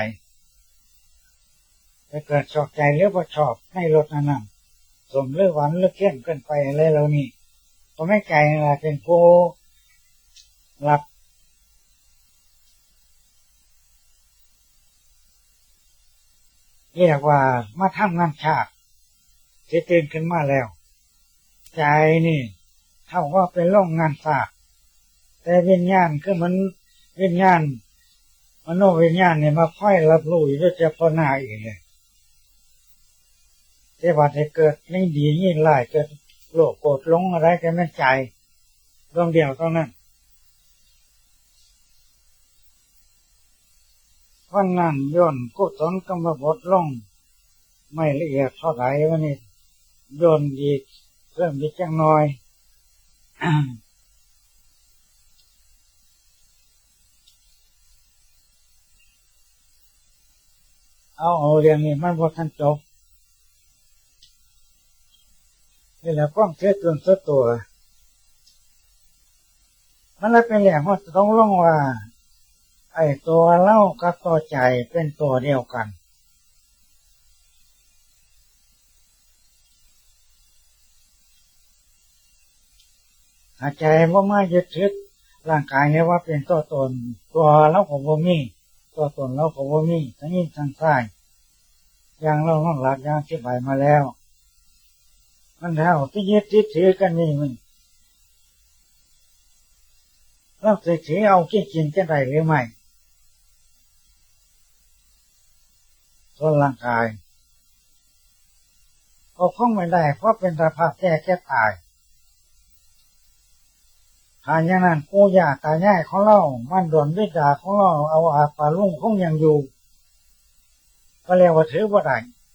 จะเกิดชอบใจหรือว่าชอบให้รสนั้นสมเลือดหวานเลือดเข้มเกินไปอะไรเหล่านี้พอไม่ใจนั่นแหละเป็นผู้รับเรียกว่ามาทำงานฉากที่ตื่นขึ้นมาแล้วใจนี่เท่าว่าเป็นโรงงานฉากแต่วิญญาณคือมันวิญญาณมโนวิญญาณเนี่ยมาค่อยรับรู้อยู่ด้วยเฉพาะหน้าอีกเลยที่ว่าจะเกิดไม่ดียิ่งไล่เกิดโลภโกรธหลงอะไรกันไม่ใจดวงเดียวเท่านั้นวันนั้นย่นกุศลกรรมบทลงไม่ละเอียดเท่าไหร่วันนี้ย่นอีกเพิ่มอีกจังน้อย เอาเรื่องนี้มันพอทันจบนี่แหละความเชื่อจนสุดตัวมันเลยเป็นเรื่องว่าต้องลงว่าไอ้ตัวเล่ากับตัวใจเป็นตัวเดียวกันหายใจว่ามายึดถือร่างกายเนี่ยว่าเป็นตัวตนตัวเราของบ่มีตัวตนเราของบ่มีทั้งนี้ทั้งซ้ายอย่างเราห้องหลักอย่างที่ใบมาแล้วมันเท่าที่ยึดที่ถือกันนี่มันเราจะถือเอาจริงๆจะได้หรือไม่ส่วนร่างกายก็คงไม่ได้เพราะเป็นสภาพแก่ตายหาอย่างนั้นปู่ย่าตายายของเรามันดอนวิดาของเราเอาอาปาลุงคงยังอยู่ก็เรียกว่าถือว่าได้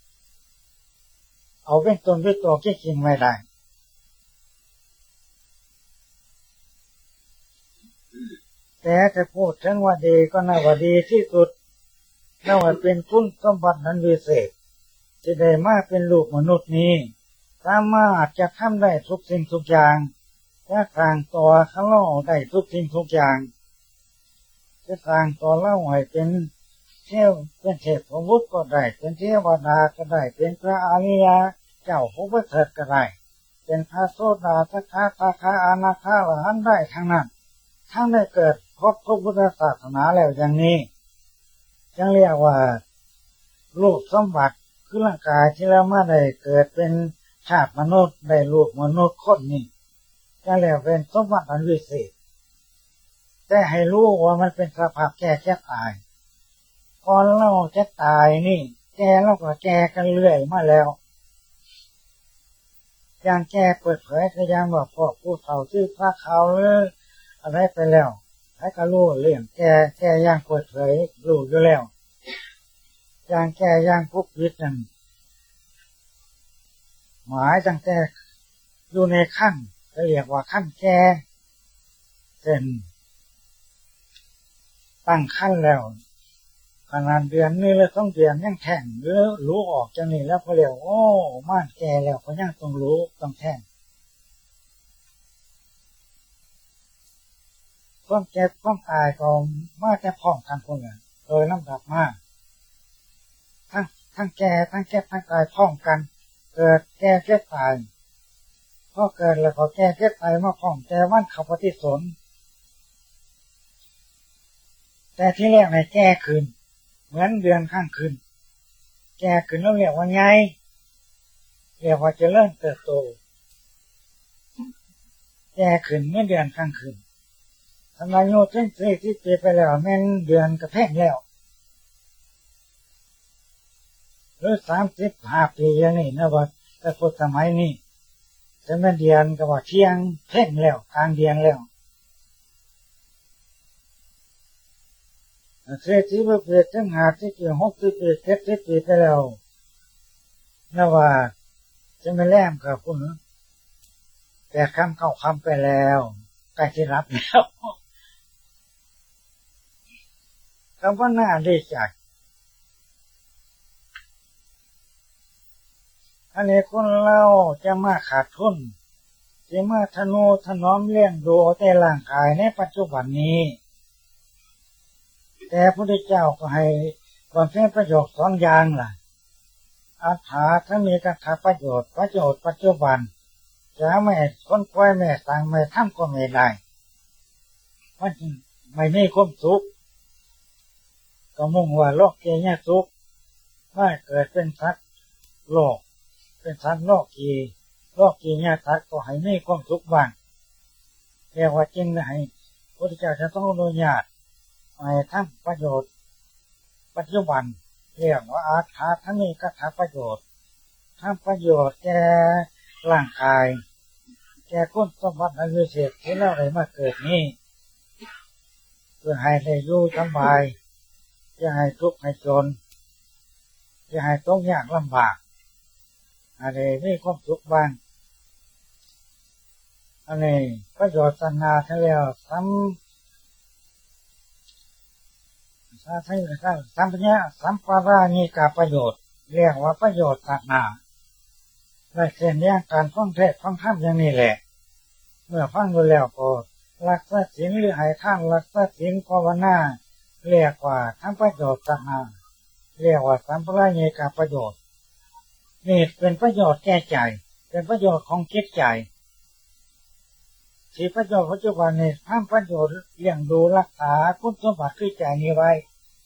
เอาเป็นตนเป็นตัวเก่งไม่ได้แต่จะพูดถึงว่าดีก็น่าว่าดีที่สุดน่าว่าเป็นคุณสมบัตินั้นวิเศษจะได้มาเป็นลูกมนุษย์นี้สามารถจะทำได้ทุกสิ่งทุกอย่างจะสร้างตัวเขาเล่าได้ทุกสิ่งทุกอย่างจะสร้างตัวเล่าให้เป็นเทพบุตรก็ได้เป็นเทวดาก็ได้เป็นพระอริยเจ้าผู้ประเสริฐก็ได้เป็นพระโสดาสกทาคาอนาคาอรหันต์ได้ทั้งนั้นทั้งได้เกิดพบพระพุทธศาสนาแล้วอย่างนี้จึงเรียกว่ารูปสมบัติคือร่างกายที่เรามาได้เกิดเป็นชาติมนุษย์ได้รูปมนุษย์คนนี้จะเรียกเป็นสมบัติอันวิเศษแต่ให้รู้ว่ามันเป็นสภาพแก่ตายก่อนเราจะตายนี่แก่เราก็แก่กันเรื่อยมาแล้วอย่างแก่เปิดเผยก็ยังว่าพ่อผู้เฒ่าชื่อพระเขาหรืออะไรไปแล้วให้ก็รู้เรื่องแก่อย่างเปิดเผยรู้อยู่แล้วอย่างแก่อย่างพุกวิตนั่นหมายตั้งแต่อยู่ในขั้นก็เรียกว่าขั้นแก่เช่นตั้งขั้นแล้วขนาดเดือนนี้แล้วต้องเดือนยังแท่งหรือรู้ออกจากนี้แล้วพอเรียกโอ้ม่านแก่แล้วก็ยังต้องรู้ต้องแท่งความเจ็บความตายก็มาแต่พร้อมกันคนละโดยลำดับมาทั้งแก่ทั้งเจ็บทั้งตายพร้อมกันเกิดแก่เจ็บตายพอเกิดแล้วก็แก่เจ็บตายมาพร้อมแต่วันเขาปฏิสนธิแต่ที่แรกในแก่ขึ้นเหมือนเดือนข้างขึ้นแก่ขึ้นแล้วเรียกว่าไงเรียกว่าเจริญเติบโตแก่ขึ้นเมื่อเดือนข้างขึ้นทำลายโยเช่นที่เปไปแล้วแม่นเดือนกระแทกแล้วหรือ35 ปีอย่างนี้นะว่าแต่พุทธสมัยนี้จะแม่นเดือนก็ว่าเที่ยงเพ่งแล้วกลางเดือนแล้ว40 ปีถึง50 ปี60 ปี70 ปีไปแล้วนะว่าจะไม่แล่มกับคุณแต่คำเข้าคำไปแล้วใกล้ที่รับแล้วคำว่าน่าดีใจอันนี้คนเราจะมาขาดทุนจะมาทนุถนอมเลี้ยงดูแต่ร่างกายในปัจจุบันนี้แต่พระพุทธเจ้าก็ให้ความเป็นประโยชน์2 อย่างล่ะอัฏฐาถ้ามีการทำประโยชน์ปัจจุบันจะไม่ค้นคว้าไม่สั่งไม่ทำก็ไม่ได้มันไม่มีความสุขก็มุ่งว่าโลกเกยะสุขว่าเกิดเป็นสัตว์โลกเป็นสัตว์โลกกียะสัตว์ก็ให้มีความสุขบ้างเรียกว่าจริงนะให้พระพุทธเจ้าจะต้องอนุญาตให้ทำประโยชน์ปัจจุบันเรียกว่าอัฏฐาถ้ามีการทำประโยชน์ทำประโยชน์แก่ร่างกายแก่คุณสมบัติอันวิเศษที่เราได้มาเกิดนี้เพื่อให้ได้อยู่สบายอย่าให้ทุกข์ให้จนอย่าให้ต้องยากลำบากอะไรมีความสุขบ้างอันนี้ประโยชน์สัญญาทั้งแล้วสัมปัญญาสัมปารานิกาประโยชน์เรียกว่าประโยชน์สัญญาได้เช่นอย่างการฟังเทศน์ฟังธรรมอย่างนี้แหละเมื่อฟังดูแล้วก็รักษาศีลหรือให้ทานรักษาศีลภาวนาเรียกว่าทั้งประโยชน์สัญญาเรียกว่าสัมปารานิกาประโยชน์นี่เป็นประโยชน์แก่ใจเป็นประโยชน์ของจิตใจที่ประโยชน์ปัจจุบันนี้ทำประโยชน์เลี้ยงดูรักษาคุณสมบัติคือใจนี้ไว้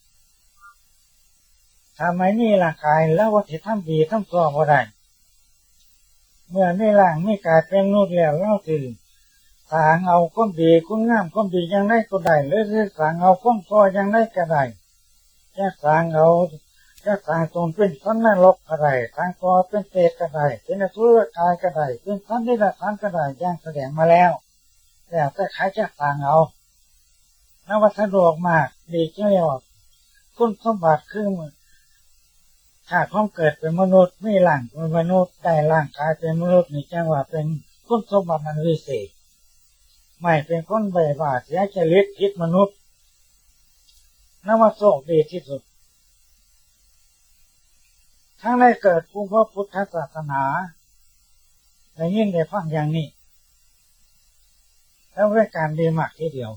ทำไมนี่ร่างกายแล้วว่าที่ทำดีทำชั่วก็ได้เมื่อในร่างนี่กายเป็นนู่นแล้วเล่าตื่นสางเอาความดีคุณงามความดียังได้ก็ได้หรือสางเอาความชั่วยังได้ก็ได้จะสางเอาจะสางตนเป็นสันนรกก็ได้สางตัวเป็นเศษก็ได้เป็นอสุรกายก็ได้เป็นสันนิรันดร์ก็ได้อย่างแสดงมาแล้วแต่ใครจะต่างเอานับว่าสะดวกมากดีเกี่ยวคุณสมบัติคือถ้าความเกิดเป็นมนุษย์มีร่างเป็นมนุษย์ได้ร่างกายเป็นมนุษย์นี่จังว่าเป็นคุณสมบัติอันวิเศษไม่เป็นคนใบบาเสียจริตผิดมนุษย์นับว่าโชคดีที่สุดทั้งได้เกิดภูมิพระพุทธศาสนาได้ยินได้ฟังอย่างนี้แล้วด้วยการดีมากทีเดียว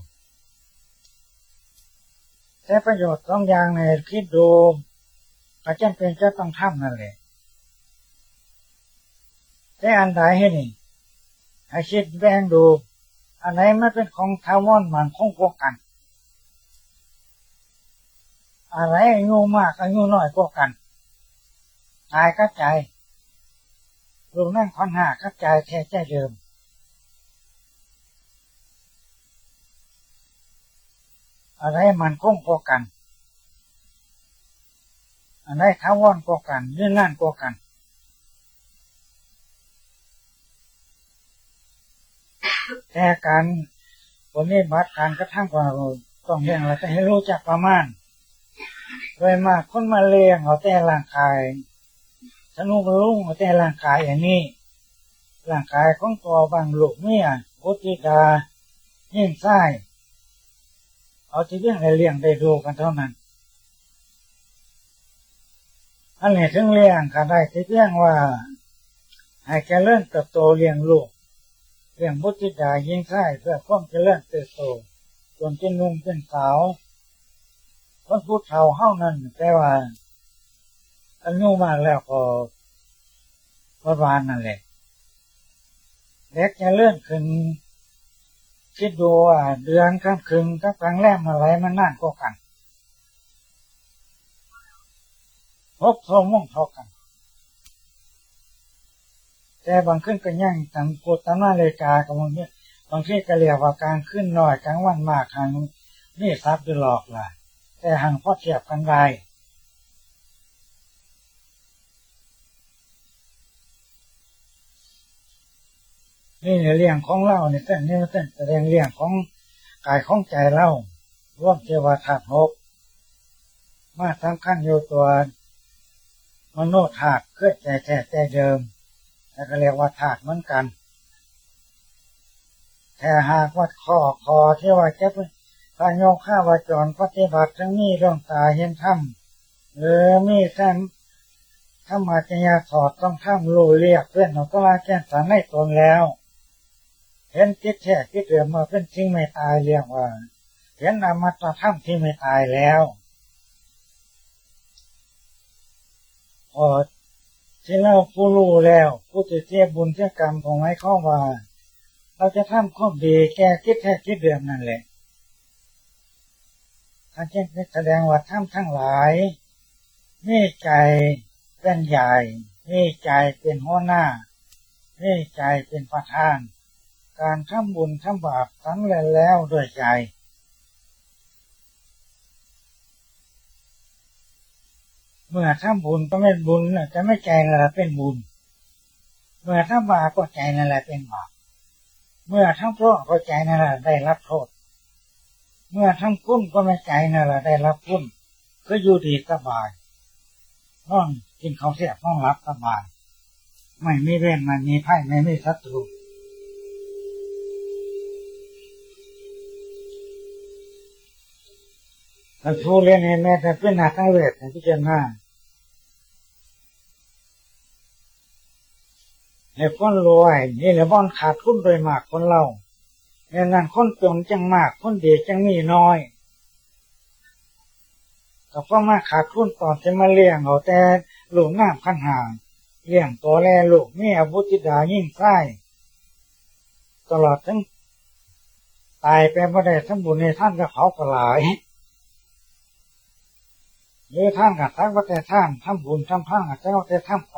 แต่ประโยชน์2อย่างในคิดดูก็จำเป็นจะต้องทำนั่นแหละแต่อันใดให้นี่ให้คิดแบ่งดูอันไหนไม่เป็นของถาวรมันคงกว่ากันอะไรอายุมากอายุน้อยกว่ากันตายก็ใจรูปนั่งขันธ์ห้าก็ใจแท้ใจเดิมอะไรมันคงกว่ากันอันไหนถาวรกว่ากันยืนนานกว่ากันแต่การปฏิบัติการกระทั่งความต้องเรียนอะไรจะให้รู้จักประมาณโดยมากคนมาเลี้ยงเอาแต่ร่างกายสนุกรุ่งเอาแต่ร่างกายอย่างนี้ร่างกายของตัวบางลูกเมียพุทธิดายิ่งไส้เอาที่เลี้ยงได้เลี้ยงได้ดูกันเท่านั้นอันนี้ถึงเลี้ยงกันได้ที่เพียงว่าให้แกเลื่อนเติบโตเลี้ยงลูกเลี้ยงพุทธิดายิ่งไส้เพื่อความเจริญเติบโตจนเป็นหนุ่มเป็นสาวคนพูดเฒ่าเฮานั้นแต่ว่าอายุมากแล้วก็ประมาณนั่นแหละเด็กจะเลื่อนขึ้นคิดดูว่าเดือนข้างคืนกับกลางแรมอะไรมันนานกว่ากัน6 ชั่วโมงเท่ากันแต่บางขึ้นก็ยังตั้งกดตามนาฬิกากับบางที่ก็เรียกว่าการขึ้นน้อยกลางวันมากทางนี่ทรัพย์หรือหลอกล่ะแต่ห่างพอเทียบกันได้นี่เรื่องของเราเนี่ยแต่นี่เป็นแสดงเรื่องของกายของใจเราร่วมเทวธาตุ6มาสำคัญอยู่ตัวมโนธาตุเกิดใจแท้ใจเดิมแล้วก็เรียกว่าธาตุเหมือนกันแต่หากว่าข้อที่ว่าจะพาโยข้าวาจรปฏิบัติทั้งนี้ดวงตาเห็นธรรมมีแท้ธรรมะจัญญาสอดต้องทำรู้เรียกเพื่อนของตลาแก่นสารในตนแล้วเห็นจิตแท้จิตเดิมมาเป็นจริงไม่ตายเรียกว่าเห็นอมตะธรรมที่ไม่ตายแล้วที่เราผู้รู้แล้วผู้ที่เทียบบุญเทียบกรรมของไว้ข้อว่าเราจะทำความดีแก้คิดแท้คิดเดิมนั่นแหละท่านจึงแสดงว่าธรรมทั้งหลายนี่ใจเป็นใหญ่นี่ใจเป็นหัวหน้านี่ใจเป็นประธานการทำบุญทำบาปสำเร็จแล้วด้วยใจเมื่อทำบุญก็ไม่บุญจะไม่ใจนั่นแหละเป็นบุญเมื่อทำบาปก็ใจนั่นแหละเป็นบาปเมื่อทำโทษก็ใจนั่นแหละได้รับโทษเมื่อทำคุณก็ไม่ใจนั่นแหละได้รับคุณก็อยู่ดีสบายนอนกินข้าวเสียบนอนรับสบายไม่มีเวรไม่มีภัยไม่มีศัตรูท่านผู้เรียนเห็นแม้แต่เป็นหน้าทั้งเวทพิจารณาให้คนรวยนี่แหละบ่อนขาดทุนโดยมากคนเราเนี่ยนั่นคนจนจังมากคนดีจังมีน้อยก็เพราะมาขาดทุนตอนจะมาเลี้ยงเอาแต่ลูกน้ำขันหางเลี้ยงตัวแลลูกนี่อาวุธจิดายิ่งไส้ตลอดทั้งตายไปไม่ได้ทั้งบุญในท่านกับเขาก็หลายหรือท่านกับทักว่าแต่ท่านทำบุญทำพังอาจจะเอาแต่ทำไป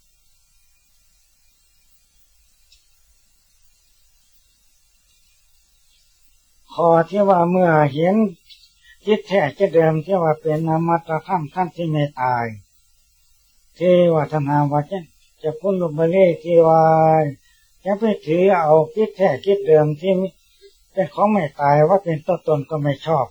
ขอที่ว่าเมื่อเห็นจิตแท้จะเดิมที่ว่าเป็นอมตะธรรมท่านที่ไม่ตายที่ว่าธรรมว่าจะพ้นลมไปเรื่อยที่ว่าจะไปถือเอาจิตแท้จิตเดิมที่เป็นของไม่ตายว่าเป็นตัวตนก็ไม่ชอบ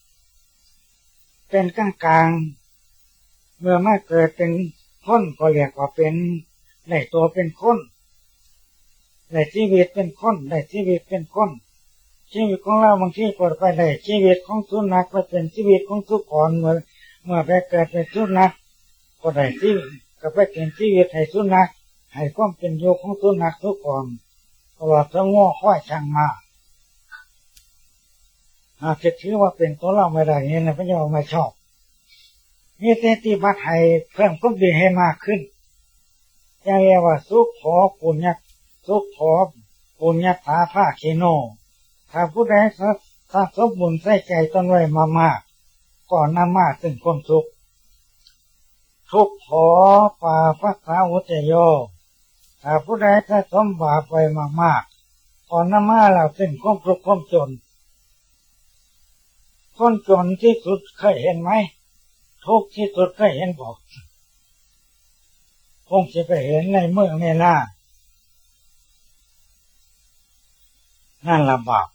เป็นกลางกลางเมื่อมาเกิดเป็นคนก็เรียกว่าเป็นในตัวเป็นคนในชีวิตเป็นคนในชีวิตเป็นคนชีวิตของเราบางทีก็ไปได้ชีวิตของสุนัขไปเป็นชีวิตของสุกรเมื่อไปเกิดเป็นสุนัขก็ได้ที่ก็ไปเป็นชีวิตให้สุนัขให้ความเป็นอยู่ของสุนัขสุกรตลอดทั้งง้อค่อยช่างมาหากจะถือว่าเป็นตัวเราไม่ได้เนี่ยนะพระเจ้าไม่ชอบมีแต่ที่บัดให้เพิ่มความดีให้มากขึ้นอย่างเรียกว่าสุขขอปุญญะสุขขอปุญญาภาภาเคโนถ้าผู้ใดสะสมบุญใส่ใจตนไว้มากๆก็นำมาซึ่งความสุขทุกขอปาภัสสาวุจโยถ้าผู้ใดสะสมบาปไว้มากๆก็นำมาแล้วซึ่งความทุกข์ความจนคนจนที่สุดเคยเห็นไหมทุกข์ที่สุดเคยเห็นบอกคงจะไปเห็นในเมืองในล่านั่นลำบาก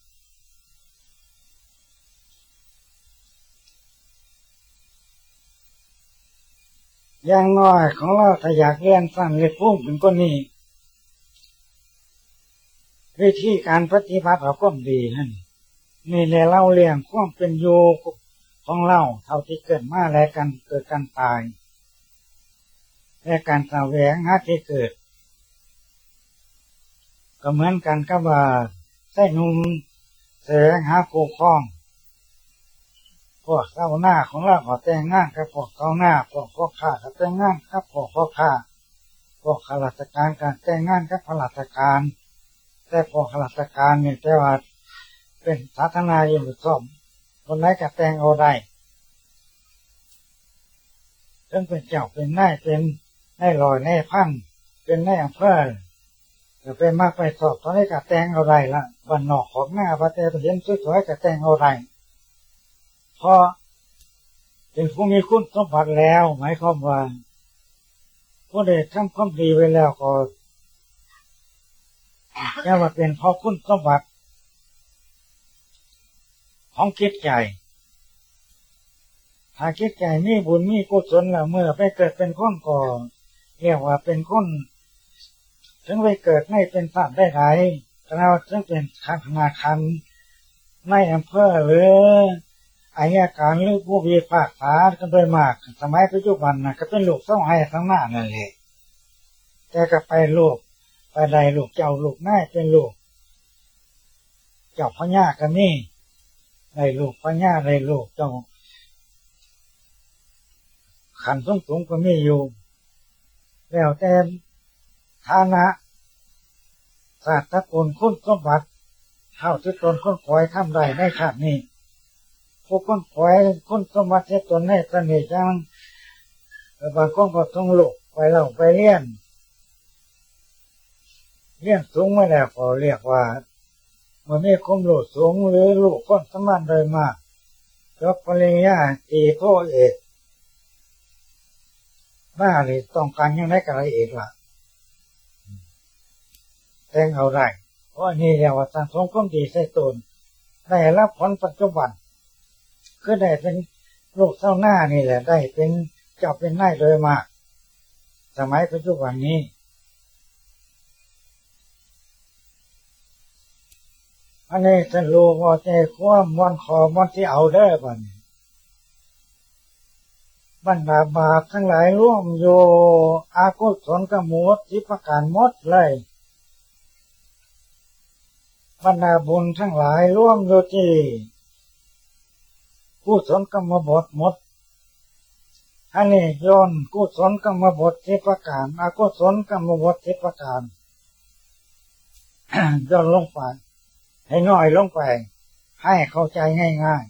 อย่างน้อยของเราถ้าอยากเรียนสั้นเรียนพุ่งถึงก็นี่วิธีการปฏิบัติเราก็ดีนั่นนี่แหละเราเลี้ยงความเป็นอยู่ของเราเท่าที่เกิดมาและกันเกิดกันตายและการแสวงหาที่เกิดก็เหมือนกันกับว่าใส่นุ่มแสวงหาคู่ครองพวกเจ้าหน้าของเราขอแต่งงานกับพวกเจ้าหน้าพวกพ่อข้าขอแต่งงานกับพวกพ่อข้าพวกข้าราชการการแต่งงานกับข้าราชการแต่พวกข้าราชการเนี่ยแต่ว่าเป็นสาธารณอยู่ซ่อมคนไหนก็แต่งเอาได้ถึงเป็นเจ้าเป็นนายเป็นนายลอยนายพันเป็นนายอำเภอจะไปมากไปสอบตอนนี้ก็แต่งเอาได้ละวันนอกของหน้าประเทศเห็นสวยๆก็แต่งเอาได้เพราะเป็นผู้มีคุณสมบัติแล้วหมายความว่าผู้ใดทำความดีไว้แล้วก็จะว่าเป็นเพราะคุณสมบัติของคิดใจถ้าคิดใจมีบุญมีกุศลแล้วเมื่อไปเกิดเป็นคนก็เรียกว่าเป็นคนถึงไปเกิดไม่เป็นสัตว์ได้ไรเราจึงเป็นธนาคารในอำเภอหรืออัยการหรือผู้พิพากษากันโดยมากสมัยปัจจุบันนะก็เป็นลูกเส้าให้ทั้งหน้านั่นแหละแต่ก็ไปลูกไปใดลูกเจ้าลูกนายเป็นลูกเจ้าพญากันนี่ได้ลูกพญาได้ลูกเจ้าขันสูงก็มีอยู่แล้วแต่ฐานะศาสตร์ตระกูลคุณสมบัติเท่าที่ตนคนคอยทำได้ในชาตินี้ผู้คนคอยคุณสมบัติที่ตนให้สนิทจังบางคนก็ต้องลูกไปเล่าไปเรียนสูงไม่แล้วก็เรียกว่ามันมีความรู้สูงหรือลูกคนสมบัติโดยมากยกปริญญาตรีโทเอกบ้าเลยต้องการยังไงกับอะไรเอกล่ะแต่งเอาได้เพราะนี่เรียกว่าสังสมความดีใส่ตนได้รับผลปัจจุบันคือได้เป็นลูกเจ้าหน้านี่แหละได้เป็นเจ้าเป็นนายโดยมากสมัยปัจจุบันนี้อันนี้ท่านรู้ว่าใจความวันขอวันที่เอาได้บ่นบรรดาบาปทั้งหลายร่วมโยอากุศลกหมดที่ประการหมดเลยบรรดาบุญทั้งหลายร่วมโยที่กุศลกรรมบทหมดอันนี้ย้อนกุศลกรรมบทที่ประการอกุศลกรรมบทที่ประการ ย้อนลงไปให้น้อยลงไปให้เข้าใจง่าย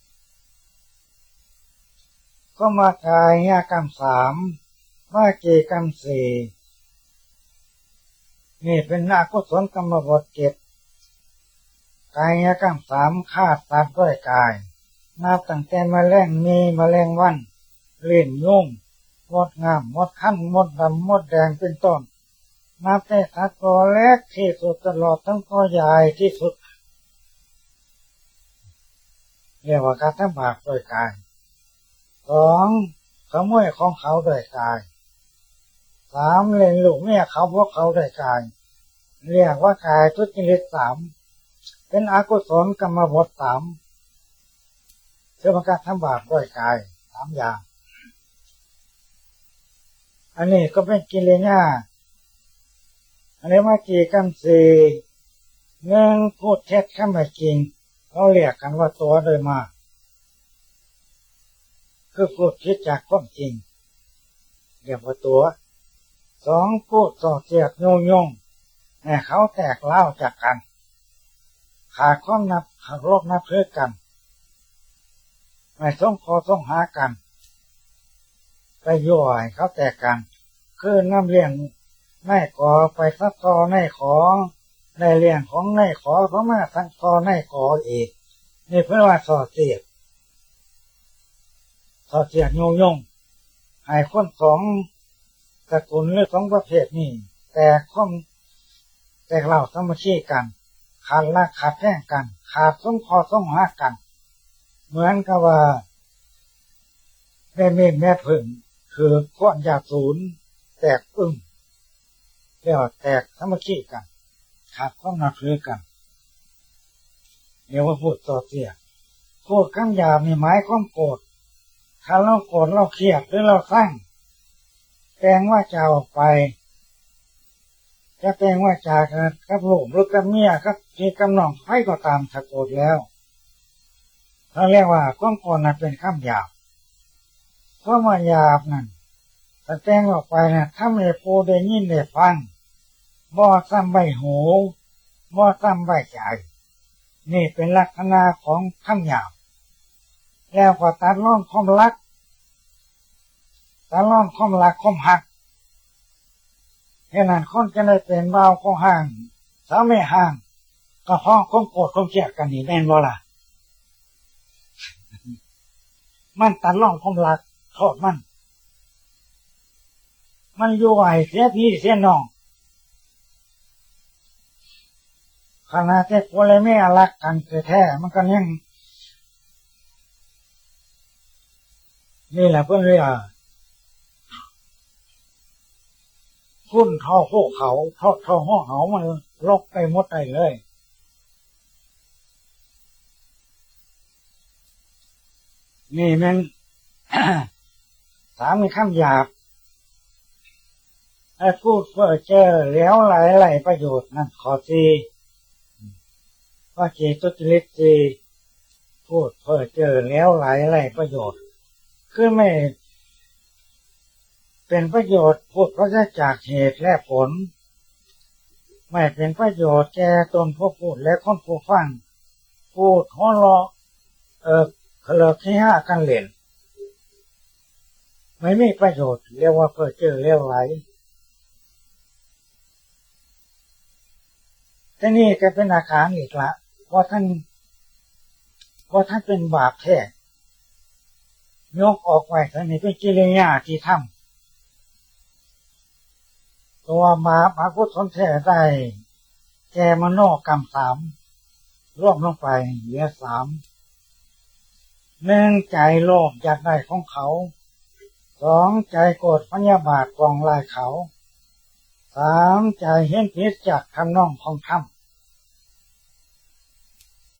ๆก็มากายกรรม3มาเจกรรม4นี่เป็นอกุศลกรรมบท7กายกรรม3ฆ่าสัตว์ด้วยกายนับตั้งแต่แมลงมีแมลงวันเล่นยุ่งมดงามมดขั้นมดดำมดแดงเป็นต้นนับแต่สัตว์ตัวเล็กที่สุดตลอดทั้งตัวใหญ่ที่สุดเรียกว่าการทำบาปโดยกายสองขโมยของเขาโดยกายสามเล่นลูกเมียเขาพวกเขาโดยกายเรียกว่ากายทุจริตสามเป็นอกุศลกรรมบทสามเชื่อว่าการทำบาปโดยกายสามอย่างอันนี้ก็เป็นกิเลสอันนี้ว่ากี่กรรมสี่หนึ่งพูดเท็จข้าไม่จริงเขาเรียกกันว่าตัวโดยมาคือพูดคิดจากความจริงเรียกว่าตัวสองพูดส่อเสียดโยงให้เขาแตกเล่าจากกันขาดความนับขาดโลกนับเพื่อกันไม่ต้องคอต้องหากันไปย่อยเขาแตกกันคือน้ำเลี้ยงในขอไปซัดคอในของในเลี้ยงของในขอเพราะมาทั้งคอในขออีกนี่เพื่อว่าส่อเสียดโยงให้คนสองตระกูลหรือสองประเภทนี้แต่เล่าสมาชิกกันขาดละขาดแย่งกันขาดส้มคอส้มหากันเหมือนกับว่าแม่ผึ่งคือก้อนยาสูญแตกเรียกว่าแตกสมาชิกกันขาดความนับถือกันเรียกว่าพูดส่อเสียดพูดคำหยาบมีหมายความโกรธถ้าเราโกรธเราเครียดหรือเราสร้างแปลงว่าจะออกไปจะแปลงว่าจะกับลูกหรือกับเมียกับพี่กับน้องใครก็ตามถ้าโกรธแล้วเขาเรียกว่าความโกรธนั้นเป็นคำหยาบเพราะว่าหยาบนั่นแต่แปลงออกไปนะถ้าไม่พูดได้ยินได้ฟังบ่ซ้ำใบหูบ่ซ้ำใบใจนี่เป็นลักษณะของคำหยาบแล้วก็ตัดร่องความรักความหักแค่นั้นคนจะได้เป็นเบาของห่างสาวไม่ห่างก็เพราะความโกรธความเกลียดกันนี่แน่นบ่ล่ะมันตัดร่องความรักโทษมันอยู่ไหวเสียพี่เสียน้องขณะที่คนเลยไม่รักกันแท้ๆมันก็ยังนี่แหละเพื่อนเรียกพุ่นเท่าพวกเขาเท่าห้องเขามันลกไปหมดเลยนี่มัน สามมีคำหยาบให้พูดเพื่อเจอแล้วหลายประโยชน์นั่นขอสี่ว่าเจตุจริตสี่พูดเพื่อเจอแล้วหลายประโยชน์คือไม่เป็นประโยชน์พูดเพราะจากเหตุและผลไม่เป็นประโยชน์แก่ตนผู้พูดและคนผู้ฟังพูดหัวเราะเคลิบที่ห้ากันเล่นไม่มีประโยชน์เรียกว่าเพื่อเจอเลี้ยวไหลแต่นี่ก็เป็นอาการอีกละว่าท่านเป็นบาปแท้ยกออกไว้ท่านนี้เป็นกิเลสที่ทำตัวมาพุทธแท้ได้แกมโนกรรมสามรวมลงไปเหลือสามหนึ่งใจโลภอยากได้ของเขาสองใจโกรธพยาบาทปองลายเขาสามใจเห็นผิดจากคำน้องของธรรม